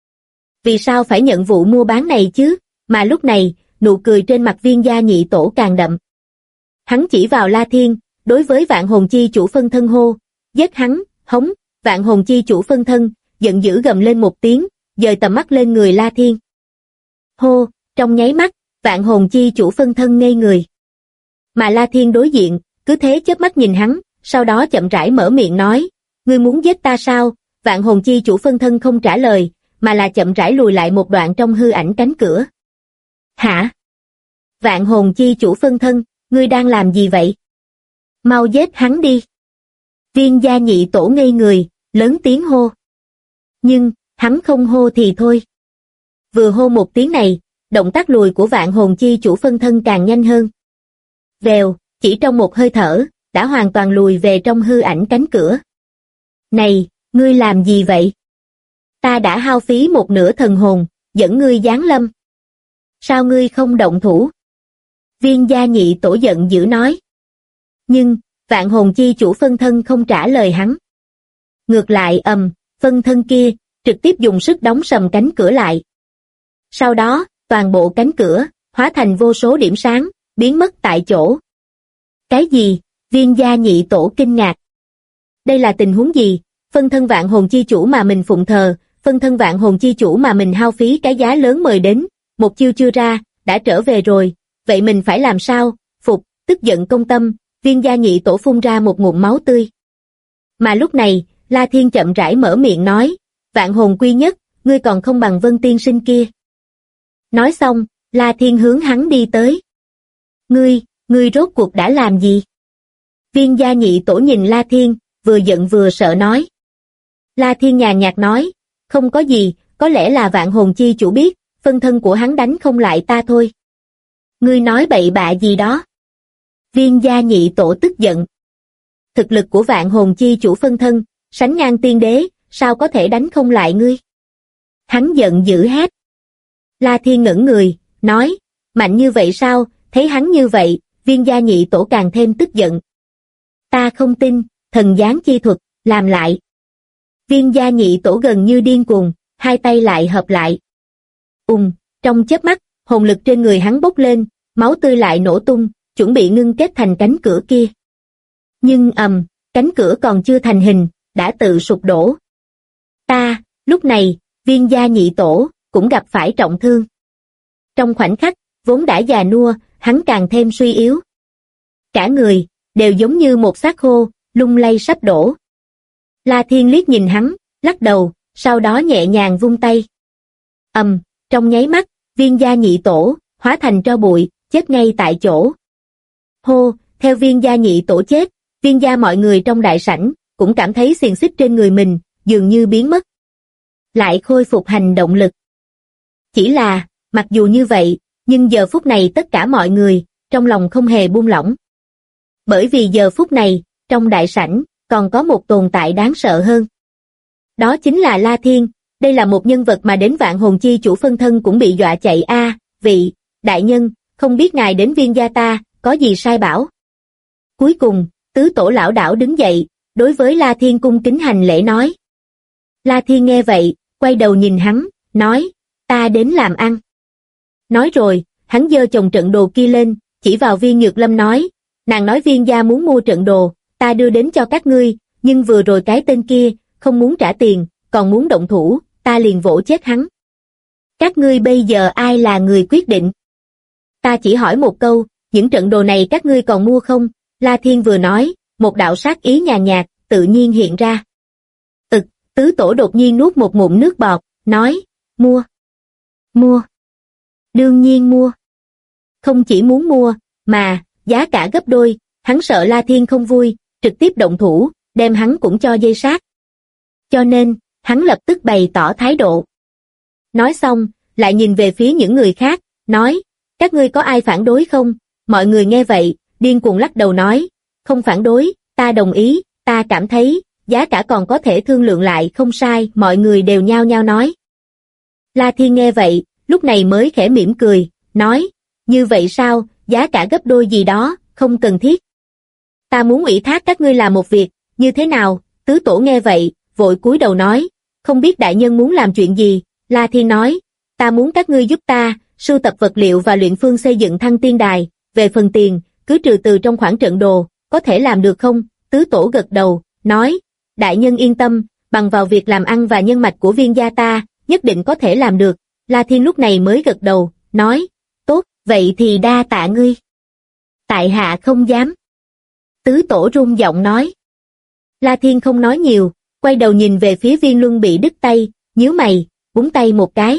Vì sao phải nhận vụ mua bán này chứ? Mà lúc này, nụ cười trên mặt Viên Gia Nhị Tổ càng đậm. Hắn chỉ vào La Thiên, đối với vạn hồn chi chủ phân thân hô, giết hắn, hống. Vạn hồn chi chủ phân thân, giận dữ gầm lên một tiếng, dời tầm mắt lên người La Thiên. Hô, trong nháy mắt, vạn hồn chi chủ phân thân ngây người. Mà La Thiên đối diện, cứ thế chớp mắt nhìn hắn, sau đó chậm rãi mở miệng nói, ngươi muốn giết ta sao? Vạn hồn chi chủ phân thân không trả lời, mà là chậm rãi lùi lại một đoạn trong hư ảnh cánh cửa. Hả? Vạn hồn chi chủ phân thân, ngươi đang làm gì vậy? Mau giết hắn đi. Viên Gia Nhị Tổ ngây người, lớn tiếng hô. Nhưng, hắn không hô thì thôi. Vừa hô một tiếng này, động tác lùi của vạn hồn chi chủ phân thân càng nhanh hơn. Vèo, chỉ trong một hơi thở, đã hoàn toàn lùi về trong hư ảnh cánh cửa. Này, ngươi làm gì vậy? Ta đã hao phí một nửa thần hồn, dẫn ngươi giáng lâm. Sao ngươi không động thủ? Viên Gia Nhị Tổ giận dữ nói. Nhưng, vạn hồn chi chủ phân thân không trả lời hắn. Ngược lại phân thân kia, trực tiếp dùng sức đóng sầm cánh cửa lại. Sau đó, toàn bộ cánh cửa, hóa thành vô số điểm sáng, biến mất tại chỗ. Cái gì? Viên Gia Nhị Tổ kinh ngạc. Đây là tình huống gì? Phân thân vạn hồn chi chủ mà mình phụng thờ, phân thân vạn hồn chi chủ mà mình hao phí cái giá lớn mời đến, một chiêu chưa ra, đã trở về rồi, vậy mình phải làm sao? Phục, tức giận công tâm, Viên Gia Nhị Tổ phun ra một ngụm máu tươi. Mà lúc này, La Thiên chậm rãi mở miệng nói, vạn hồn quy nhất, ngươi còn không bằng Vân Tiên Sinh kia. Nói xong, La Thiên hướng hắn đi tới. Ngươi rốt cuộc đã làm gì? Viên gia nhị tổ nhìn La Thiên, vừa giận vừa sợ nói. La Thiên nhàn nhạt nói, không có gì, có lẽ là Vạn Hồn Chi chủ biết, phân thân của hắn đánh không lại ta thôi. Ngươi nói bậy bạ gì đó? Viên gia nhị tổ tức giận. Thực lực của Vạn Hồn Chi chủ phân thân, sánh ngang tiên đế, sao có thể đánh không lại ngươi? Hắn giận dữ hét. La Thiên ngẩng người, nói, mạnh như vậy sao? Thấy hắn như vậy, viên gia nhị tổ càng thêm tức giận. Ta không tin, thần giáng chi thuật, làm lại. Viên gia nhị tổ gần như điên cuồng, hai tay lại hợp lại. Trong chớp mắt, hồn lực trên người hắn bốc lên, máu tươi lại nổ tung, chuẩn bị ngưng kết thành cánh cửa kia. Nhưng cánh cửa còn chưa thành hình, đã tự sụp đổ. Lúc này, viên gia nhị tổ, cũng gặp phải trọng thương. Trong khoảnh khắc, vốn đã già nua, hắn càng thêm suy yếu. Cả người, đều giống như một xác khô, lung lay sắp đổ. La Thiên liếc nhìn hắn, lắc đầu, sau đó nhẹ nhàng vung tay. Trong nháy mắt, viên gia nhị tổ, hóa thành tro bụi, chết ngay tại chỗ. Hô, theo viên gia nhị tổ chết, viên gia mọi người trong đại sảnh, cũng cảm thấy xiềng xích trên người mình, dường như biến mất. Lại khôi phục hành động lực. Chỉ là, mặc dù như vậy, nhưng giờ phút này tất cả mọi người, trong lòng không hề buông lỏng. Bởi vì giờ phút này, trong đại sảnh, còn có một tồn tại đáng sợ hơn. Đó chính là La Thiên, đây là một nhân vật mà đến Vạn Hồn Chi chủ phân thân cũng bị dọa chạy vị, đại nhân, không biết ngài đến viên gia ta, có gì sai bảo. Cuối cùng, tứ tổ lão đảo đứng dậy, đối với La Thiên cung kính hành lễ nói. La Thiên nghe vậy, quay đầu nhìn hắn, nói, ta đến làm ăn. Nói rồi, hắn giơ chồng trận đồ kia lên, chỉ vào Viên Nhược Lâm nói, nàng nói viên gia muốn mua trận đồ, ta đưa đến cho các ngươi, nhưng vừa rồi cái tên kia, không muốn trả tiền, còn muốn động thủ, ta liền vỗ chết hắn. Các ngươi bây giờ ai là người quyết định? Ta chỉ hỏi một câu, những trận đồ này các ngươi còn mua không? La Thiên vừa nói, một đạo sát ý nhàn nhạt, tự nhiên hiện ra. Tứ tổ đột nhiên nuốt một ngụm nước bọt, nói, mua. Đương nhiên mua. Không chỉ muốn mua, mà, giá cả gấp đôi, hắn sợ La Thiên không vui, trực tiếp động thủ, đem hắn cũng cho dây sát. Cho nên, hắn lập tức bày tỏ thái độ. Nói xong, lại nhìn về phía những người khác, nói, các ngươi có ai phản đối không? Mọi người nghe vậy, điên cuồng lắc đầu nói, không phản đối, ta đồng ý, ta cảm thấy, giá cả còn có thể thương lượng lại không sai, mọi người đều nhao nhao nói. La Thiên nghe vậy, lúc này mới khẽ mỉm cười, nói, như vậy sao, giá cả gấp đôi gì đó, không cần thiết. Ta muốn ủy thác các ngươi làm một việc, như thế nào? Tứ tổ nghe vậy, vội cúi đầu nói, không biết đại nhân muốn làm chuyện gì? La Thiên nói, ta muốn các ngươi giúp ta, sưu tập vật liệu và luyện phương xây dựng Thăng Tiên Đài, về phần tiền, cứ trừ từ trong khoản trận đồ, có thể làm được không? Tứ tổ gật đầu, nói, đại nhân yên tâm, bằng vào việc làm ăn và nhân mạch của viên gia ta, nhất định có thể làm được. La Thiên lúc này mới gật đầu, nói, tốt, vậy thì đa tạ ngươi. Tại hạ không dám. Tứ tổ run giọng nói. La Thiên không nói nhiều, quay đầu nhìn về phía Viên Luân bị đứt tay, nhíu mày, búng tay một cái.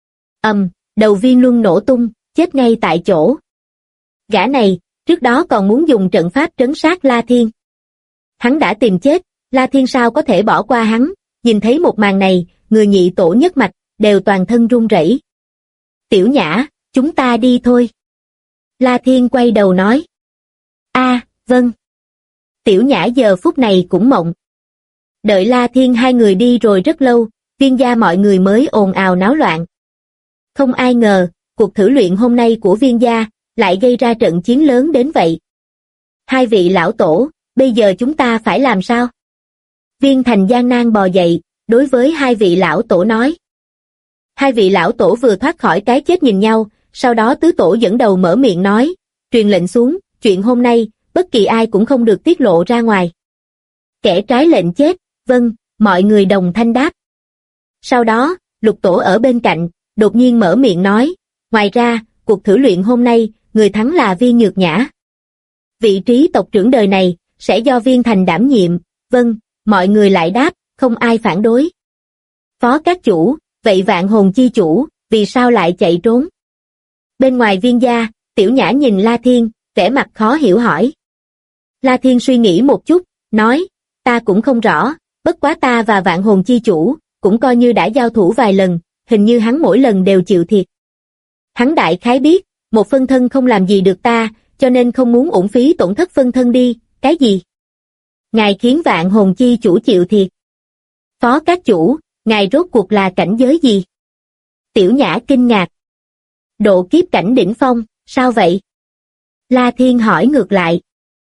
Đầu Viên Luân nổ tung, chết ngay tại chỗ. Gã này, trước đó còn muốn dùng trận pháp trấn sát La Thiên. Hắn đã tìm chết, La Thiên sao có thể bỏ qua hắn, nhìn thấy một màn này, người nhị tổ nhất mạch, đều toàn thân run rẩy. Tiểu Nhã, chúng ta đi thôi. La Thiên quay đầu nói. Vâng. Tiểu Nhã giờ phút này cũng mộng. Đợi La Thiên hai người đi rồi rất lâu, viên gia mọi người mới ồn ào náo loạn. Không ai ngờ, cuộc thử luyện hôm nay của viên gia, lại gây ra trận chiến lớn đến vậy. Hai vị lão tổ, bây giờ chúng ta phải làm sao? Viên Thành gian nan bò dậy, đối với hai vị lão tổ nói. Hai vị lão tổ vừa thoát khỏi cái chết nhìn nhau, sau đó tứ tổ dẫn đầu mở miệng nói, truyền lệnh xuống, chuyện hôm nay, bất kỳ ai cũng không được tiết lộ ra ngoài. Kẻ trái lệnh chết, vâng, mọi người đồng thanh đáp. Sau đó, lục tổ ở bên cạnh, đột nhiên mở miệng nói, ngoài ra, cuộc thử luyện hôm nay, người thắng là Viên Nhược Nhã. Vị trí tộc trưởng đời này, sẽ do Viên Thành đảm nhiệm, vâng, mọi người lại đáp, không ai phản đối. Phó các chủ, vậy Vạn Hồn Chi chủ, vì sao lại chạy trốn? Bên ngoài viên gia, Tiểu Nhã nhìn La Thiên, vẻ mặt khó hiểu hỏi. La Thiên suy nghĩ một chút, nói, ta cũng không rõ, bất quá ta và Vạn Hồn Chi Chủ, cũng coi như đã giao thủ vài lần, hình như hắn mỗi lần đều chịu thiệt. Hắn đại khái biết, một phân thân không làm gì được ta, cho nên không muốn uổng phí tổn thất phân thân đi, cái gì? Ngài khiến Vạn Hồn Chi Chủ chịu thiệt. Phó các chủ, ngài rốt cuộc là cảnh giới gì? Tiểu Nhã kinh ngạc. Độ kiếp cảnh đỉnh phong, sao vậy? La Thiên hỏi ngược lại.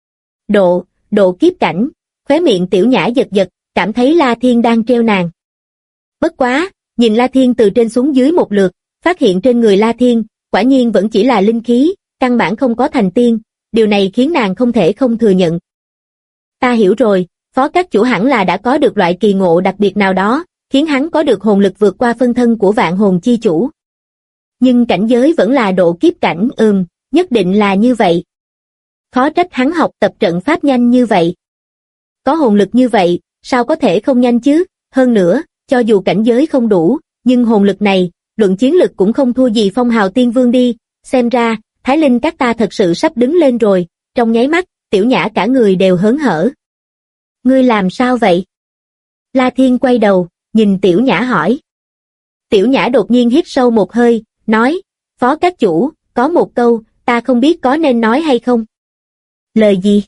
Độ kiếp cảnh, khóe miệng Tiểu Nhã giật giật, cảm thấy La Thiên đang trêu nàng. Bất quá, nhìn La Thiên từ trên xuống dưới một lượt, phát hiện trên người La Thiên, quả nhiên vẫn chỉ là linh khí, căn bản không có thành tiên, điều này khiến nàng không thể không thừa nhận. Ta hiểu rồi, phó các chủ hẳn là đã có được loại kỳ ngộ đặc biệt nào đó, khiến hắn có được hồn lực vượt qua phân thân của Vạn Hồn Chi Chủ. Nhưng cảnh giới vẫn là độ kiếp cảnh, nhất định là như vậy. Khó trách hắn học tập trận pháp nhanh như vậy. Có hồn lực như vậy, sao có thể không nhanh chứ, hơn nữa, cho dù cảnh giới không đủ, nhưng hồn lực này, luận chiến lực cũng không thua gì Phong Hào Tiên Vương đi, xem ra, Thái Linh các ta thật sự sắp đứng lên rồi, trong nháy mắt, Tiểu Nhã cả người đều hớn hở. Ngươi làm sao vậy? La Thiên quay đầu, nhìn Tiểu Nhã hỏi. Tiểu Nhã đột nhiên hít sâu một hơi, nói, phó các chủ, có một câu, ta không biết có nên nói hay không. Lời gì?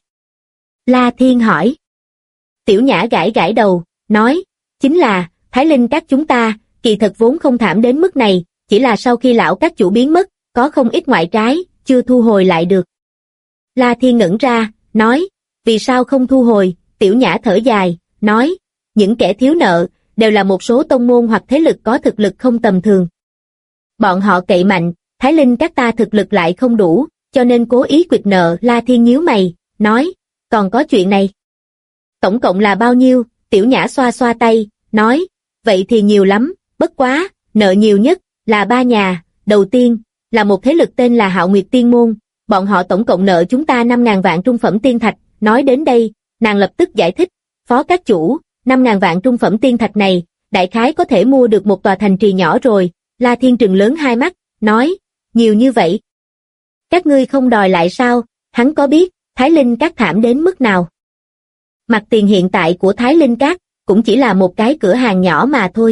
La Thiên hỏi. Tiểu Nhã gãi gãi đầu, nói, chính là, Thái Linh các chúng ta, kỳ thật vốn không thảm đến mức này, chỉ là sau khi lão các chủ biến mất, có không ít ngoại trái, chưa thu hồi lại được. La Thiên ngẩn ra, nói, vì sao không thu hồi? Tiểu Nhã thở dài, nói, những kẻ thiếu nợ, đều là một số tông môn hoặc thế lực có thực lực không tầm thường. Bọn họ cậy mạnh, Thái Linh các ta thực lực lại không đủ, cho nên cố ý quyệt nợ. La Thiên nhíu mày, nói, còn có chuyện này. Tổng cộng là bao nhiêu? Tiểu Nhã xoa xoa tay, nói, vậy thì nhiều lắm, bất quá, nợ nhiều nhất, là 3 nhà, đầu tiên, là một thế lực tên là Hạo Nguyệt Tiên Môn, bọn họ tổng cộng nợ chúng ta 5.000 vạn trung phẩm tiên thạch, nói đến đây, nàng lập tức giải thích, phó các chủ, 5.000 vạn trung phẩm tiên thạch này, đại khái có thể mua được một tòa thành trì nhỏ rồi. La Thiên trừng lớn hai mắt, nói, nhiều như vậy. Các ngươi không đòi lại sao? Hắn có biết, Thái Linh các thảm đến mức nào. Mặt tiền hiện tại của Thái Linh các, cũng chỉ là một cái cửa hàng nhỏ mà thôi.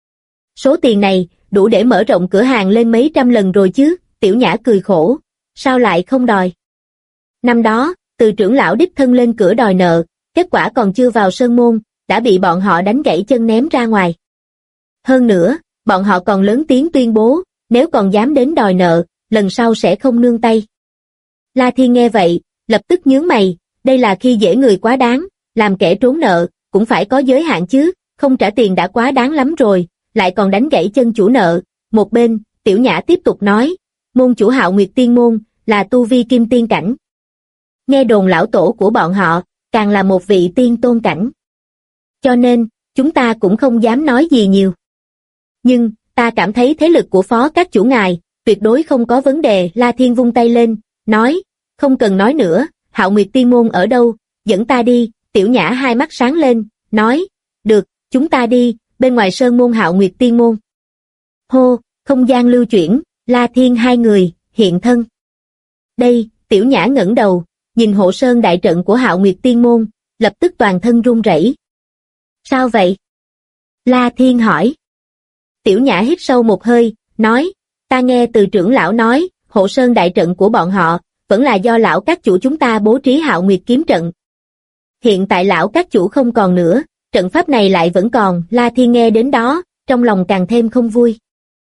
Số tiền này, đủ để mở rộng cửa hàng lên mấy trăm lần rồi chứ. Tiểu Nhã cười khổ, sao lại không đòi? Năm đó, từ trưởng lão đích thân lên cửa đòi nợ, kết quả còn chưa vào sơn môn, đã bị bọn họ đánh gãy chân ném ra ngoài. Hơn nữa, bọn họ còn lớn tiếng tuyên bố, nếu còn dám đến đòi nợ, lần sau sẽ không nương tay. La Thiên nghe vậy, lập tức nhướng mày, đây là khi dễ người quá đáng, làm kẻ trốn nợ, cũng phải có giới hạn chứ, không trả tiền đã quá đáng lắm rồi, lại còn đánh gãy chân chủ nợ. Một bên, Tiểu Nhã tiếp tục nói, môn chủ Hạo Nguyệt Tiên Môn, là tu vi kim tiên cảnh. Nghe đồn lão tổ của bọn họ, càng là một vị tiên tôn cảnh. Cho nên, chúng ta cũng không dám nói gì nhiều. Nhưng, ta cảm thấy thế lực của phó các chủ ngài, tuyệt đối không có vấn đề. La Thiên vung tay lên, nói, không cần nói nữa, Hạo Nguyệt Tiên Môn ở đâu, dẫn ta đi. Tiểu Nhã hai mắt sáng lên, nói, được, chúng ta đi, bên ngoài sơn môn Hạo Nguyệt Tiên Môn. Hô, không gian lưu chuyển, La Thiên hai người, hiện thân. Đây, Tiểu Nhã ngẩng đầu, nhìn hộ sơn đại trận của Hạo Nguyệt Tiên Môn, lập tức toàn thân run rẩy. Sao vậy? La Thiên hỏi. Tiểu Nhã hít sâu một hơi, nói, ta nghe từ trưởng lão nói, hộ sơn đại trận của bọn họ, vẫn là do lão các chủ chúng ta bố trí Hạo Nguyệt kiếm trận. Hiện tại lão các chủ không còn nữa, trận pháp này lại vẫn còn. La Thiên nghe đến đó, trong lòng càng thêm không vui.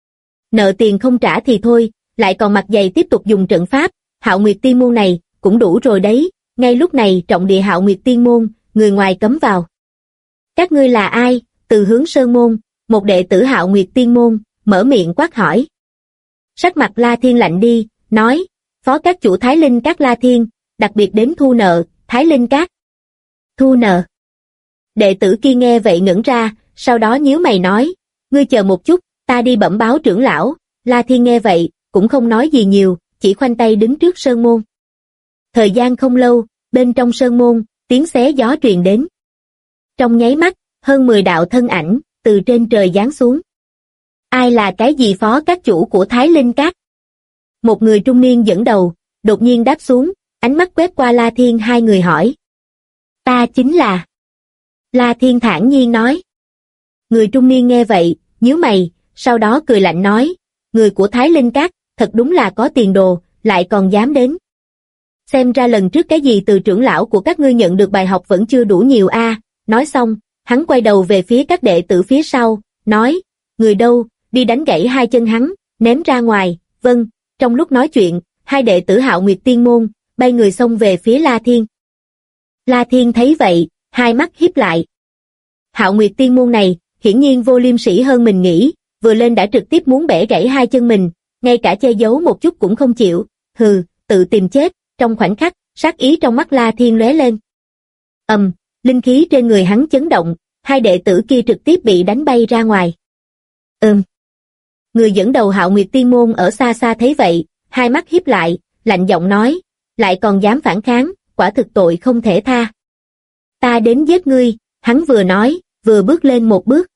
Nợ tiền không trả thì thôi, lại còn mặt dày tiếp tục dùng trận pháp, Hạo Nguyệt Tiên Môn này, cũng đủ rồi đấy. Ngay lúc này trọng địa Hạo Nguyệt Tiên Môn, người ngoài cấm vào. Các ngươi là ai? Từ Hướng Sơn Môn, một đệ tử Hạo Nguyệt Tiên Môn, mở miệng quát hỏi. Sắc mặt La Thiên lạnh đi, nói, phó các chủ Thái Linh các. La Thiên, đặc biệt đến thu nợ. Thái Linh các. Thu nợ. Đệ tử kia nghe vậy ngẩn ra, sau đó nhíu mày nói, ngươi chờ một chút, ta đi bẩm báo trưởng lão. La Thiên nghe vậy, cũng không nói gì nhiều, chỉ khoanh tay đứng trước sơn môn. Thời gian không lâu, bên trong sơn môn, tiếng xé gió truyền đến. Trong nháy mắt, hơn 10 đạo thân ảnh, từ trên trời giáng xuống. Ai là cái gì phó các chủ của Thái Linh các? Một người trung niên dẫn đầu, đột nhiên đáp xuống, ánh mắt quét qua La Thiên hai người hỏi. Ta chính là. La Thiên thản nhiên nói. Người trung niên nghe vậy, nhíu mày, sau đó cười lạnh nói, người của Thái Linh Các, thật đúng là có tiền đồ, lại còn dám đến. Xem ra lần trước cái gì từ trưởng lão của các ngươi nhận được bài học vẫn chưa đủ nhiều a. Nói xong, hắn quay đầu về phía các đệ tử phía sau, nói, người đâu, đi đánh gãy hai chân hắn, ném ra ngoài. Vâng. Trong lúc nói chuyện, hai đệ tử Hạo Nguyệt Tiên Môn, bay người xông về phía La Thiên. La Thiên thấy vậy, hai mắt híp lại. Hạo Nguyệt Tiên Môn này, hiển nhiên vô liêm sỉ hơn mình nghĩ, vừa lên đã trực tiếp muốn bẻ gãy hai chân mình, ngay cả che giấu một chút cũng không chịu, hừ, tự tìm chết. Trong khoảnh khắc, sát ý trong mắt La Thiên lóe lên. Linh khí trên người hắn chấn động, hai đệ tử kia trực tiếp bị đánh bay ra ngoài. Người dẫn đầu Hạo Nguyệt Tiên Môn ở xa xa thấy vậy, hai mắt híp lại, lạnh giọng nói, lại còn dám phản kháng, quả thực tội không thể tha. Ta đến giết ngươi, hắn vừa nói, vừa bước lên một bước.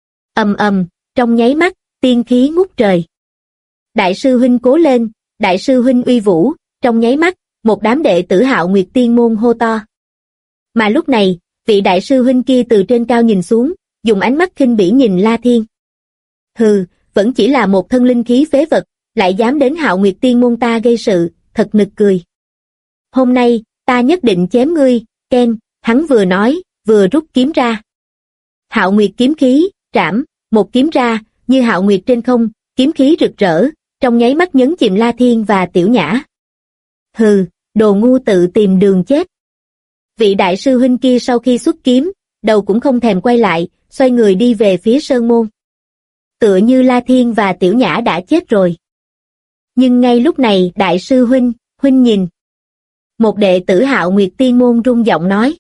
Trong nháy mắt, tiên khí ngút trời. Đại sư huynh cố lên, đại sư huynh uy vũ, trong nháy mắt, một đám đệ tử Hạo Nguyệt Tiên Môn hô to. Mà lúc này, vị đại sư huynh kia từ trên cao nhìn xuống, dùng ánh mắt khinh bỉ nhìn La Thiên. Hừ, vẫn chỉ là một thân linh khí phế vật, lại dám đến Hạo Nguyệt Tiên Môn ta gây sự, thật nực cười. Hôm nay, ta nhất định chém ngươi, Ken, hắn vừa nói, vừa rút kiếm ra. Hạo Nguyệt kiếm khí, trảm, một kiếm ra, như Hạo Nguyệt trên không, kiếm khí rực rỡ, trong nháy mắt nhấn chìm La Thiên và Tiểu Nhã. Hừ, đồ ngu tự tìm đường chết. Vị đại sư huynh kia sau khi xuất kiếm, đầu cũng không thèm quay lại, xoay người đi về phía sơn môn. Tựa như La Thiên và Tiểu Nhã đã chết rồi. Nhưng ngay lúc này đại sư huynh nhìn. Một đệ tử Hạo Nguyệt Tiên Môn rung giọng nói.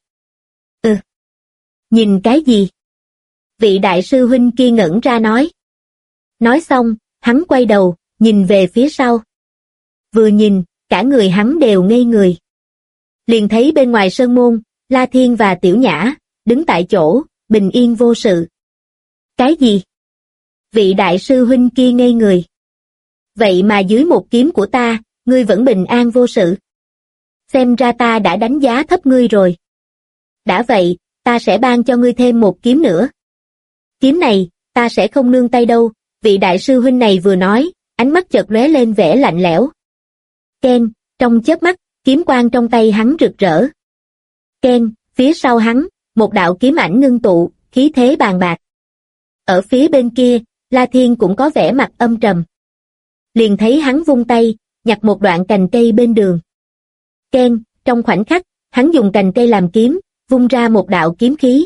Nhìn cái gì? Vị đại sư huynh kia ngẩn ra nói. Nói xong, hắn quay đầu, nhìn về phía sau. Vừa nhìn, cả người hắn đều ngây người. Liền thấy bên ngoài sơn môn, La Thiên và Tiểu Nhã, đứng tại chỗ, bình yên vô sự. Cái gì? Vị đại sư huynh kia ngây người. Vậy mà dưới một kiếm của ta, ngươi vẫn bình an vô sự. Xem ra ta đã đánh giá thấp ngươi rồi. Đã vậy, ta sẽ ban cho ngươi thêm một kiếm nữa. Kiếm này, ta sẽ không nương tay đâu, vị đại sư huynh này vừa nói, ánh mắt chợt lóe lên vẻ lạnh lẽo. Ken, trong chớp mắt, kiếm quang trong tay hắn rực rỡ. Ken, phía sau hắn, một đạo kiếm ảnh ngưng tụ, khí thế bàn bạc. Ở phía bên kia, La Thiên cũng có vẻ mặt âm trầm. Liền thấy hắn vung tay, nhặt một đoạn cành cây bên đường. Ken, trong khoảnh khắc, hắn dùng cành cây làm kiếm, vung ra một đạo kiếm khí.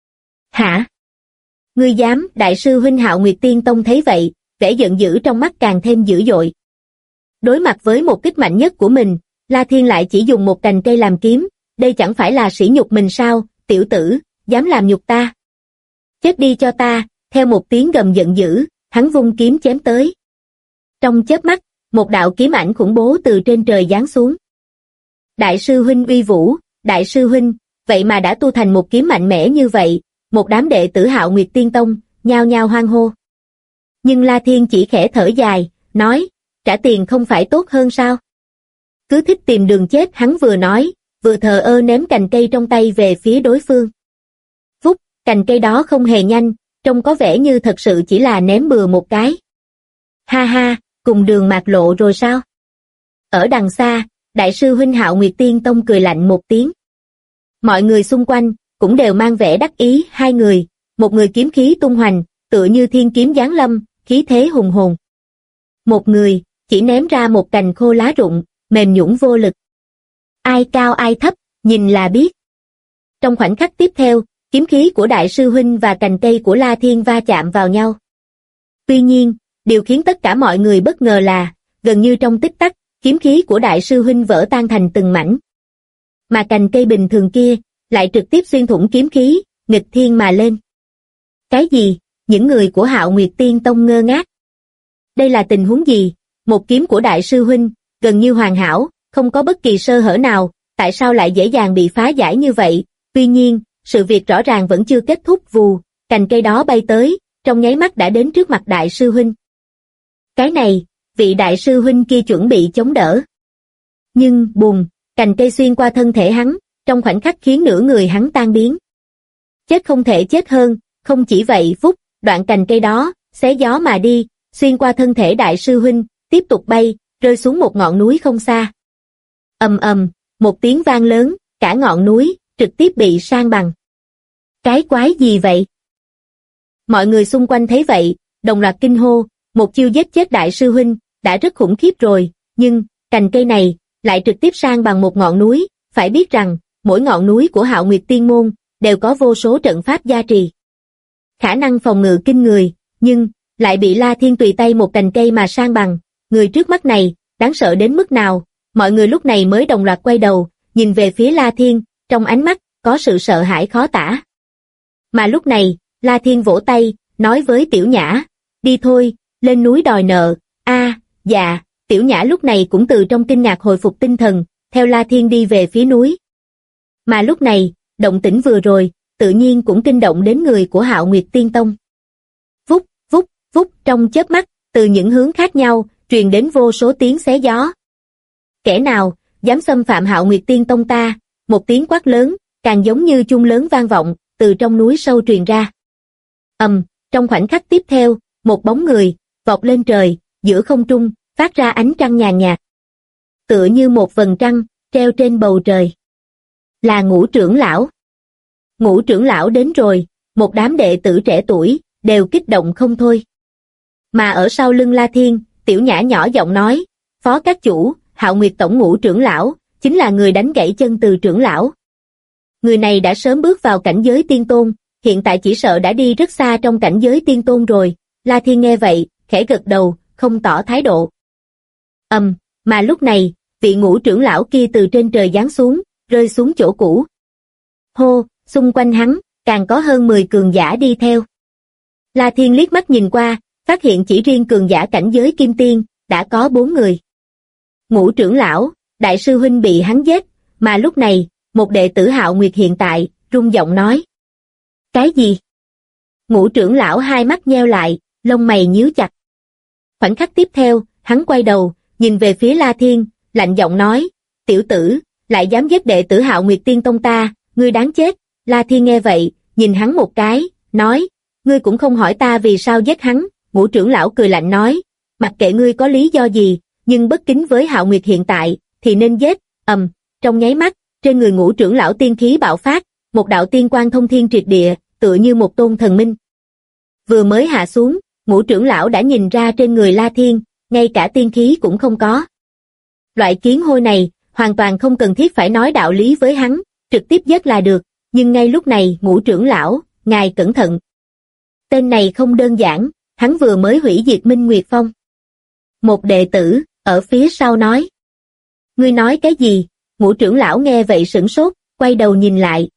Hả? Ngươi dám? Đại sư huynh Hạo Nguyệt Tiên Tông thấy vậy, vẻ giận dữ trong mắt càng thêm dữ dội. Đối mặt với một kích mạnh nhất của mình, La Thiên lại chỉ dùng một cành cây làm kiếm, đây chẳng phải là sỉ nhục mình sao? Tiểu tử, dám làm nhục ta? Chết đi cho ta! Theo một tiếng gầm giận dữ, hắn vung kiếm chém tới. Trong chớp mắt, một đạo kiếm ảnh khủng bố từ trên trời giáng xuống. Đại sư huynh uy vũ, đại sư huynh, vậy mà đã tu thành một kiếm mạnh mẽ như vậy, một đám đệ tử Hạo Nguyệt Tiên Tông, nhao nhao hoan hô. Nhưng La Thiên chỉ khẽ thở dài, nói, trả tiền không phải tốt hơn sao? Cứ thích tìm đường chết, hắn vừa nói, vừa thờ ơ ném cành cây trong tay về phía đối phương. Vút, cành cây đó không hề nhanh, trông có vẻ như thật sự chỉ là ném bừa một cái. Ha ha, cùng đường mạt lộ rồi sao? Ở đằng xa, đại sư huynh Hạo Nguyệt Tiên Tông cười lạnh một tiếng. Mọi người xung quanh cũng đều mang vẻ đắc ý, hai người, một người kiếm khí tung hoành, tựa như thiên kiếm giáng lâm, khí thế hùng hồn. Một người chỉ ném ra một cành khô lá rụng, mềm nhũn vô lực. Ai cao ai thấp, nhìn là biết. Trong khoảnh khắc tiếp theo, kiếm khí của đại sư huynh và cành cây của La Thiên va chạm vào nhau. Tuy nhiên, điều khiến tất cả mọi người bất ngờ là, gần như trong tích tắc, kiếm khí của đại sư huynh vỡ tan thành từng mảnh. Mà cành cây bình thường kia, lại trực tiếp xuyên thủng kiếm khí, nghịch thiên mà lên. Cái gì? Những người của Hạo Nguyệt Tiên Tông ngơ ngác. Đây là tình huống gì? Một kiếm của đại sư huynh, gần như hoàn hảo, không có bất kỳ sơ hở nào, tại sao lại dễ dàng bị phá giải như vậy? Tuy nhiên, sự việc rõ ràng vẫn chưa kết thúc. Vù, cành cây đó bay tới, trong nháy mắt đã đến trước mặt đại sư huynh. vị đại sư huynh kia chuẩn bị chống đỡ. Nhưng, bùm, cành cây xuyên qua thân thể hắn, trong khoảnh khắc khiến nửa người hắn tan biến. Chết không thể chết hơn, không chỉ vậy phút, đoạn cành cây đó, xé gió mà đi, xuyên qua thân thể đại sư huynh, tiếp tục bay, rơi xuống một ngọn núi không xa. Ầm ầm, một tiếng vang lớn, cả ngọn núi, trực tiếp bị san bằng. Cái quái gì vậy? Mọi người xung quanh thấy vậy, đồng loạt kinh hô, một chiêu giết chết đại sư huynh, đã rất khủng khiếp rồi, nhưng, cành cây này, lại trực tiếp san bằng một ngọn núi, phải biết rằng, mỗi ngọn núi của Hạo Nguyệt Tiên Môn, đều có vô số trận pháp gia trì. Khả năng phòng ngự kinh người, nhưng, lại bị La Thiên tùy tay một cành cây mà san bằng, người trước mắt này, đáng sợ đến mức nào, mọi người lúc này mới đồng loạt quay đầu, nhìn về phía La Thiên, trong ánh mắt, có sự sợ hãi khó tả. Mà lúc này, La Thiên vỗ tay, nói với Tiểu Nhã, đi thôi, lên núi đòi nợ, dạ, Tiểu Nhã lúc này cũng từ trong kinh ngạc hồi phục tinh thần, theo La Thiên đi về phía núi. Mà lúc này, động tĩnh vừa rồi, tự nhiên cũng kinh động đến người của Hạo Nguyệt Tiên Tông. Vút, vút, vút, trong chớp mắt, từ những hướng khác nhau, truyền đến vô số tiếng xé gió. Kẻ nào, dám xâm phạm Hạo Nguyệt Tiên Tông ta, một tiếng quát lớn, càng giống như chuông lớn vang vọng, từ trong núi sâu truyền ra. Trong khoảnh khắc tiếp theo, một bóng người, vọt lên trời, giữa không trung, phát ra ánh trăng nhàn nhạt. Tựa như một vầng trăng, treo trên bầu trời. Là Ngũ trưởng lão. Ngũ trưởng lão đến rồi, một đám đệ tử trẻ tuổi, đều kích động không thôi. Mà ở sau lưng La Thiên, Tiểu Nhã nhỏ giọng nói, Phó các chủ, Hạo Nguyệt Tổng Ngũ trưởng lão, chính là người đánh gãy chân Từ trưởng lão. Người này đã sớm bước vào cảnh giới tiên tôn, hiện tại chỉ sợ đã đi rất xa trong cảnh giới tiên tôn rồi. La Thiên nghe vậy, khẽ gật đầu, không tỏ thái độ. Mà lúc này, vị Ngũ trưởng lão kia từ trên trời giáng xuống, rơi xuống chỗ cũ. Hô, xung quanh hắn, càng có hơn 10 cường giả đi theo. La Thiên liếc mắt nhìn qua, phát hiện chỉ riêng cường giả cảnh giới kim tiên, đã có 4 người. Ngũ trưởng lão, đại sư huynh bị hắn giết, mà lúc này, một đệ tử Hạo Nguyệt hiện tại, rung giọng nói. Cái gì? Ngũ trưởng lão hai mắt nheo lại, lông mày nhíu chặt. Khoảnh khắc tiếp theo, hắn quay đầu, nhìn về phía La Thiên, lạnh giọng nói, tiểu tử, lại dám giết đệ tử Hạo Nguyệt Tiên Tông ta, ngươi đáng chết. La Thiên nghe vậy, nhìn hắn một cái, nói, ngươi cũng không hỏi ta vì sao giết hắn. Ngũ trưởng lão cười lạnh nói, mặc kệ ngươi có lý do gì, nhưng bất kính với Hạo Nguyệt hiện tại, thì nên giết. Trong nháy mắt, trên người Ngũ trưởng lão tiên khí bạo phát, một đạo tiên quang thông thiên triệt địa, tựa như một tôn thần minh. Vừa mới hạ xuống, Ngũ trưởng lão đã nhìn ra trên người La Thiên, ngay cả tiên khí cũng không có. Loại kiến hôi này, hoàn toàn không cần thiết phải nói đạo lý với hắn, trực tiếp giết là được, nhưng ngay lúc này Ngũ trưởng lão, ngài cẩn thận. Tên này không đơn giản, hắn vừa mới hủy diệt Minh Nguyệt Phong. Một đệ tử, ở phía sau nói. Ngươi nói cái gì? Ngũ trưởng lão nghe vậy sửng sốt, quay đầu nhìn lại.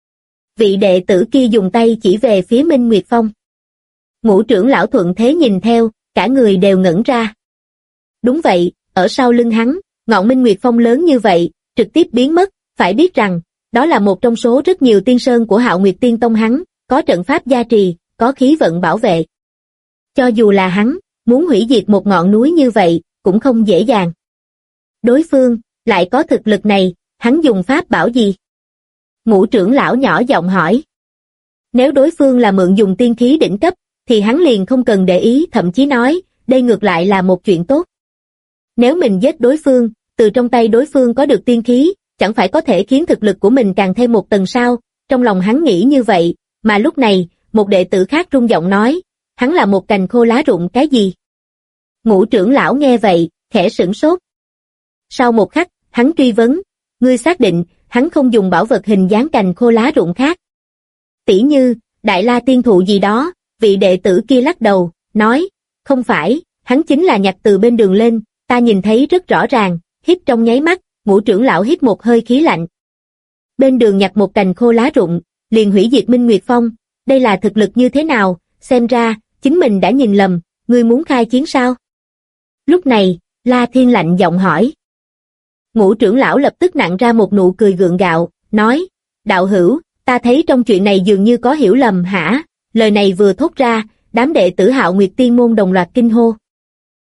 Vị đệ tử kia dùng tay chỉ về phía Minh Nguyệt Phong. Ngũ trưởng lão thuận thế nhìn theo, cả người đều ngẩn ra. Đúng vậy, ở sau lưng hắn, ngọn Minh Nguyệt Phong lớn như vậy, trực tiếp biến mất, phải biết rằng, đó là một trong số rất nhiều tiên sơn của Hạo Nguyệt Tiên Tông hắn, có trận pháp gia trì, có khí vận bảo vệ. Cho dù là hắn, muốn hủy diệt một ngọn núi như vậy, cũng không dễ dàng. Đối phương, lại có thực lực này, hắn dùng pháp bảo gì? Ngũ trưởng lão nhỏ giọng hỏi. Nếu đối phương là mượn dùng tiên khí đỉnh cấp, thì hắn liền không cần để ý, thậm chí nói, đây ngược lại là một chuyện tốt. Nếu mình giết đối phương, từ trong tay đối phương có được tiên khí, chẳng phải có thể khiến thực lực của mình càng thêm một tầng sao? Trong lòng hắn nghĩ như vậy, mà lúc này, một đệ tử khác rung giọng nói, hắn là một cành khô lá rụng cái gì? Ngũ trưởng lão nghe vậy, khẽ sửng sốt. Sau một khắc, hắn truy vấn, ngươi xác định, hắn không dùng bảo vật hình dáng cành khô lá rụng khác. Tỉ như, Đại La Tiên Thụ gì đó, vị đệ tử kia lắc đầu, nói, không phải, hắn chính là nhặt từ bên đường lên, ta nhìn thấy rất rõ ràng, hít trong nháy mắt, Ngũ trưởng lão hít một hơi khí lạnh. Bên đường nhặt một cành khô lá rụng, liền hủy diệt Minh Nguyệt Phong, đây là thực lực như thế nào, xem ra, chính mình đã nhìn lầm, ngươi muốn khai chiến sao? Lúc này, La Thiên lạnh giọng hỏi. Ngũ trưởng lão lập tức nặn ra một nụ cười gượng gạo, nói, đạo hữu, ta thấy trong chuyện này dường như có hiểu lầm hả? Lời này vừa thốt ra, đám đệ tử Hạo Nguyệt Tiên Môn đồng loạt kinh hô.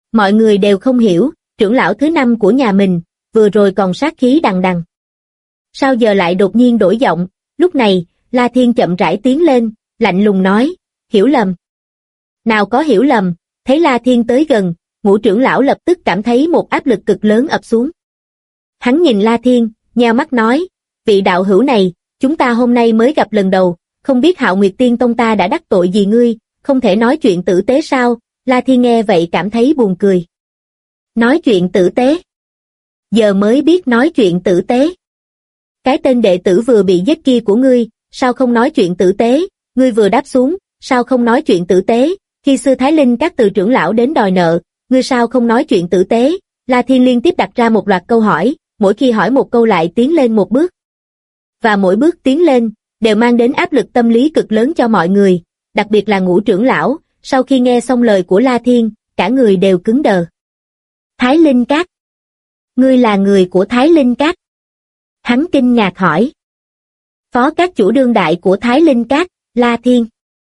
Mọi người đều không hiểu, trưởng lão thứ 5 của nhà mình, vừa rồi còn sát khí đằng đằng. Sao giờ lại đột nhiên đổi giọng? Lúc này, La Thiên chậm rãi tiến lên, lạnh lùng nói, hiểu lầm. Nào có hiểu lầm, thấy La Thiên tới gần, Ngũ trưởng lão lập tức cảm thấy một áp lực cực lớn ập xuống. Hắn nhìn La Thiên, nheo mắt nói, vị đạo hữu này, chúng ta hôm nay mới gặp lần đầu, không biết Hạo Nguyệt Tiên Tông ta đã đắc tội gì ngươi, không thể nói chuyện tử tế sao? La Thiên nghe vậy cảm thấy buồn cười. Nói chuyện tử tế? Giờ mới biết nói chuyện tử tế. Cái tên đệ tử vừa bị giết kia của ngươi, sao không nói chuyện tử tế? Ngươi vừa đáp xuống, sao không nói chuyện tử tế? Khi Sư Thái Linh các từ trưởng lão đến đòi nợ, ngươi sao không nói chuyện tử tế? La Thiên liên tiếp đặt ra một loạt câu hỏi, mỗi khi hỏi một câu lại tiến lên một bước. Và mỗi bước tiến lên, đều mang đến áp lực tâm lý cực lớn cho mọi người, đặc biệt là Ngũ trưởng lão, sau khi nghe xong lời của La Thiên, cả người đều cứng đờ. Thái Linh Các. Ngươi là người của Thái Linh Các? Hắn kinh ngạc hỏi. Phó các chủ đương đại của Thái Linh Các, La Thiên.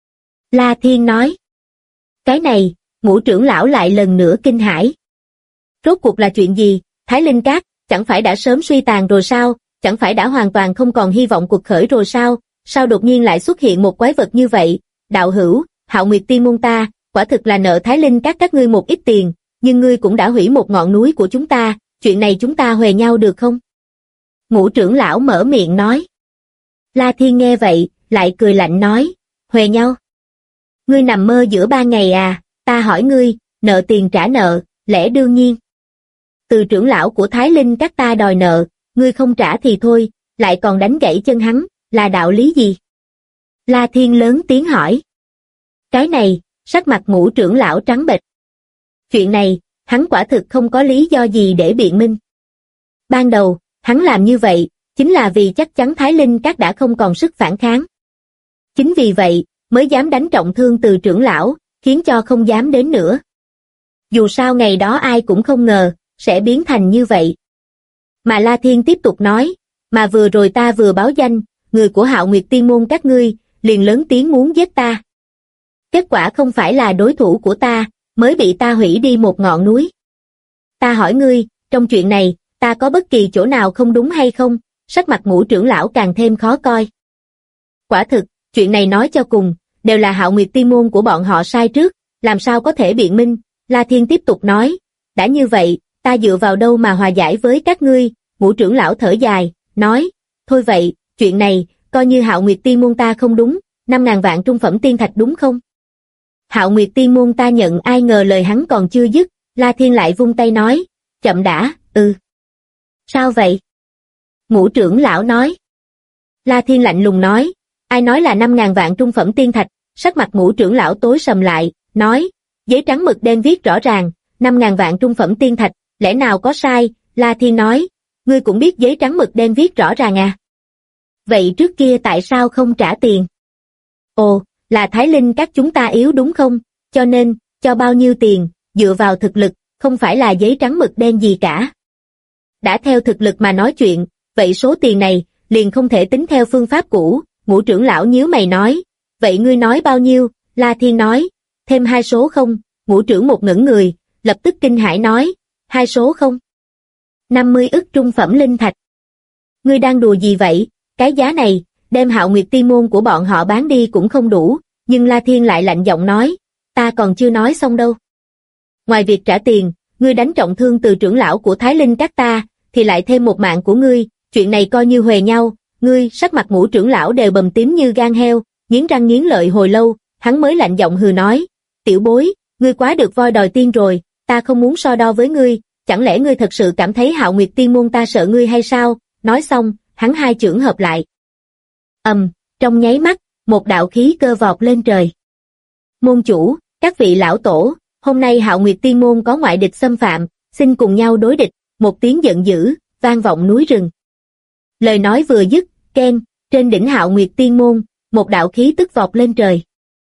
La Thiên nói. Cái này, Ngũ trưởng lão lại lần nữa kinh hãi. Rốt cuộc là chuyện gì? Thái Linh Các, chẳng phải đã sớm suy tàn rồi sao? Chẳng phải đã hoàn toàn không còn hy vọng cuộc khởi rồi sao? Sao đột nhiên lại xuất hiện một quái vật như vậy? Đạo hữu, Hạo Nguyệt Tiên môn ta, quả thực là nợ Thái Linh các ngươi một ít tiền, nhưng ngươi cũng đã hủy một ngọn núi của chúng ta, chuyện này chúng ta huề nhau được không? Ngũ trưởng lão mở miệng nói. La Thiên nghe vậy, lại cười lạnh nói, huề nhau? Ngươi nằm mơ giữa ban ngày à? Ta hỏi ngươi, nợ tiền trả nợ, lẽ đương nhiên. Từ trưởng lão của Thái Linh các ta đòi nợ, ngươi không trả thì thôi, lại còn đánh gãy chân hắn, là đạo lý gì? La Thiên lớn tiếng hỏi. Cái này, sắc mặt Ngũ trưởng lão trắng bệch. Chuyện này, hắn quả thực không có lý do gì để biện minh. Ban đầu, hắn làm như vậy, chính là vì chắc chắn Thái Linh các đã không còn sức phản kháng. Chính vì vậy, mới dám đánh trọng thương từ trưởng lão, khiến cho không dám đến nữa. Dù sao ngày đó ai cũng không ngờ, sẽ biến thành như vậy. Mà La Thiên tiếp tục nói, mà vừa rồi ta vừa báo danh, người của Hạo Nguyệt Tiên môn các ngươi, liền lớn tiếng muốn giết ta. Kết quả không phải là đối thủ của ta, mới bị ta hủy đi một ngọn núi. Ta hỏi ngươi, trong chuyện này, ta có bất kỳ chỗ nào không đúng hay không? Sắc mặt Ngũ trưởng lão càng thêm khó coi. Quả thực, chuyện này nói cho cùng, đều là Hạo Nguyệt Tiên môn của bọn họ sai trước, làm sao có thể biện minh? La Thiên tiếp tục nói, đã như vậy, ta dựa vào đâu mà hòa giải với các ngươi? Ngũ trưởng lão thở dài, nói, thôi vậy, chuyện này, coi như Hạo Nguyệt Tiên môn ta không đúng, 5.000 vạn trung phẩm tiên thạch đúng không? Hạo Nguyệt Tiên môn ta nhận. Ai ngờ lời hắn còn chưa dứt, La Thiên lại vung tay nói, chậm đã, Sao vậy? Ngũ trưởng lão nói. La Thiên lạnh lùng nói, ai nói là 5.000 vạn trung phẩm tiên thạch? Sắc mặt Ngũ trưởng lão tối sầm lại, nói, giấy trắng mực đen viết rõ ràng, 5.000 vạn trung phẩm tiên thạch, lẽ nào có sai? La Thiên nói, ngươi cũng biết giấy trắng mực đen viết rõ ràng à? Vậy trước kia tại sao không trả tiền? Ồ, là Thái Linh các chúng ta yếu đúng không? Cho nên, cho bao nhiêu tiền, dựa vào thực lực, không phải là giấy trắng mực đen gì cả. Đã theo thực lực mà nói chuyện, vậy số tiền này, liền không thể tính theo phương pháp cũ. Ngũ trưởng lão nhíu mày nói, vậy ngươi nói bao nhiêu? La Thiên nói, thêm 2 số không? Ngũ trưởng một ngẩn người, lập tức kinh hãi nói, 2 số không? 50 ức trung phẩm linh thạch. Ngươi đang đùa gì vậy? Cái giá này, đem Hạo Nguyệt Tiên môn của bọn họ bán đi cũng không đủ, nhưng La Thiên lại lạnh giọng nói, ta còn chưa nói xong đâu. Ngoài việc trả tiền, ngươi đánh trọng thương từ trưởng lão của Thái Linh các ta, thì lại thêm một mạng của ngươi, chuyện này coi như huề nhau. Ngươi, sắc mặt Ngũ trưởng lão đều bầm tím như gan heo, nghiến răng nghiến lợi hồi lâu, hắn mới lạnh giọng hừ nói, tiểu bối, ngươi quá được voi đòi tiên rồi, ta không muốn so đo với ngươi, chẳng lẽ ngươi thật sự cảm thấy Hạo Nguyệt Tiên môn ta sợ ngươi hay sao? Nói xong, hắn hai chưởng hợp lại. Trong nháy mắt, một đạo khí cơ vọt lên trời. Môn chủ, các vị lão tổ, hôm nay Hạo Nguyệt Tiên môn có ngoại địch xâm phạm, xin cùng nhau đối địch. Một tiếng giận dữ, vang vọng núi rừng. Lời nói vừa dứt, keng, trên đỉnh Hạo Nguyệt Tiên môn, một đạo khí tức vọt lên trời.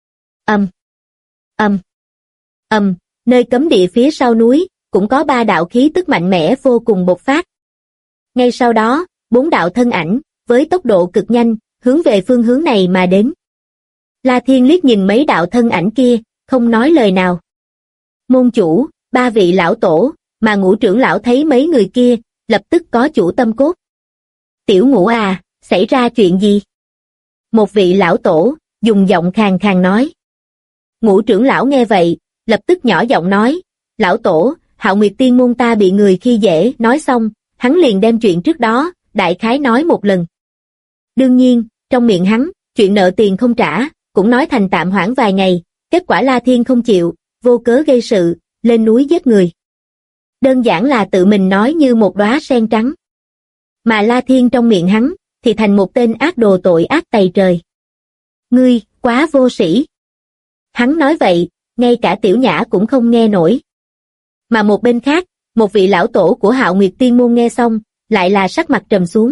Nơi cấm địa phía sau núi, cũng có 3 đạo khí tức mạnh mẽ vô cùng bộc phát. Ngay sau đó, 4 đạo thân ảnh, với tốc độ cực nhanh, hướng về phương hướng này mà đến. La Thiên liếc nhìn mấy đạo thân ảnh kia, không nói lời nào. Môn chủ, ba vị lão tổ, mà Ngũ trưởng lão thấy mấy người kia, lập tức có chủ tâm cốt. Tiểu Ngũ à, xảy ra chuyện gì? Một vị lão tổ, dùng giọng khàn khàn nói. Ngũ trưởng lão nghe vậy, lập tức nhỏ giọng nói, lão tổ, Hạo Nguyệt Tiên môn ta bị người khi dễ, nói xong, hắn liền đem chuyện trước đó, đại khái nói một lần. Đương nhiên, trong miệng hắn, chuyện nợ tiền không trả, cũng nói thành tạm hoãn vài ngày, kết quả La Thiên không chịu, vô cớ gây sự, lên núi giết người. Đơn giản là tự mình nói như một đóa sen trắng. Mà La Thiên trong miệng hắn, thì thành một tên ác đồ tội ác tày trời. Ngươi, quá vô sĩ. Hắn nói vậy, ngay cả Tiểu Nhã cũng không nghe nổi. Mà một bên khác, một vị lão tổ của Hạo Nguyệt Tiên môn nghe xong, lại là sắc mặt trầm xuống.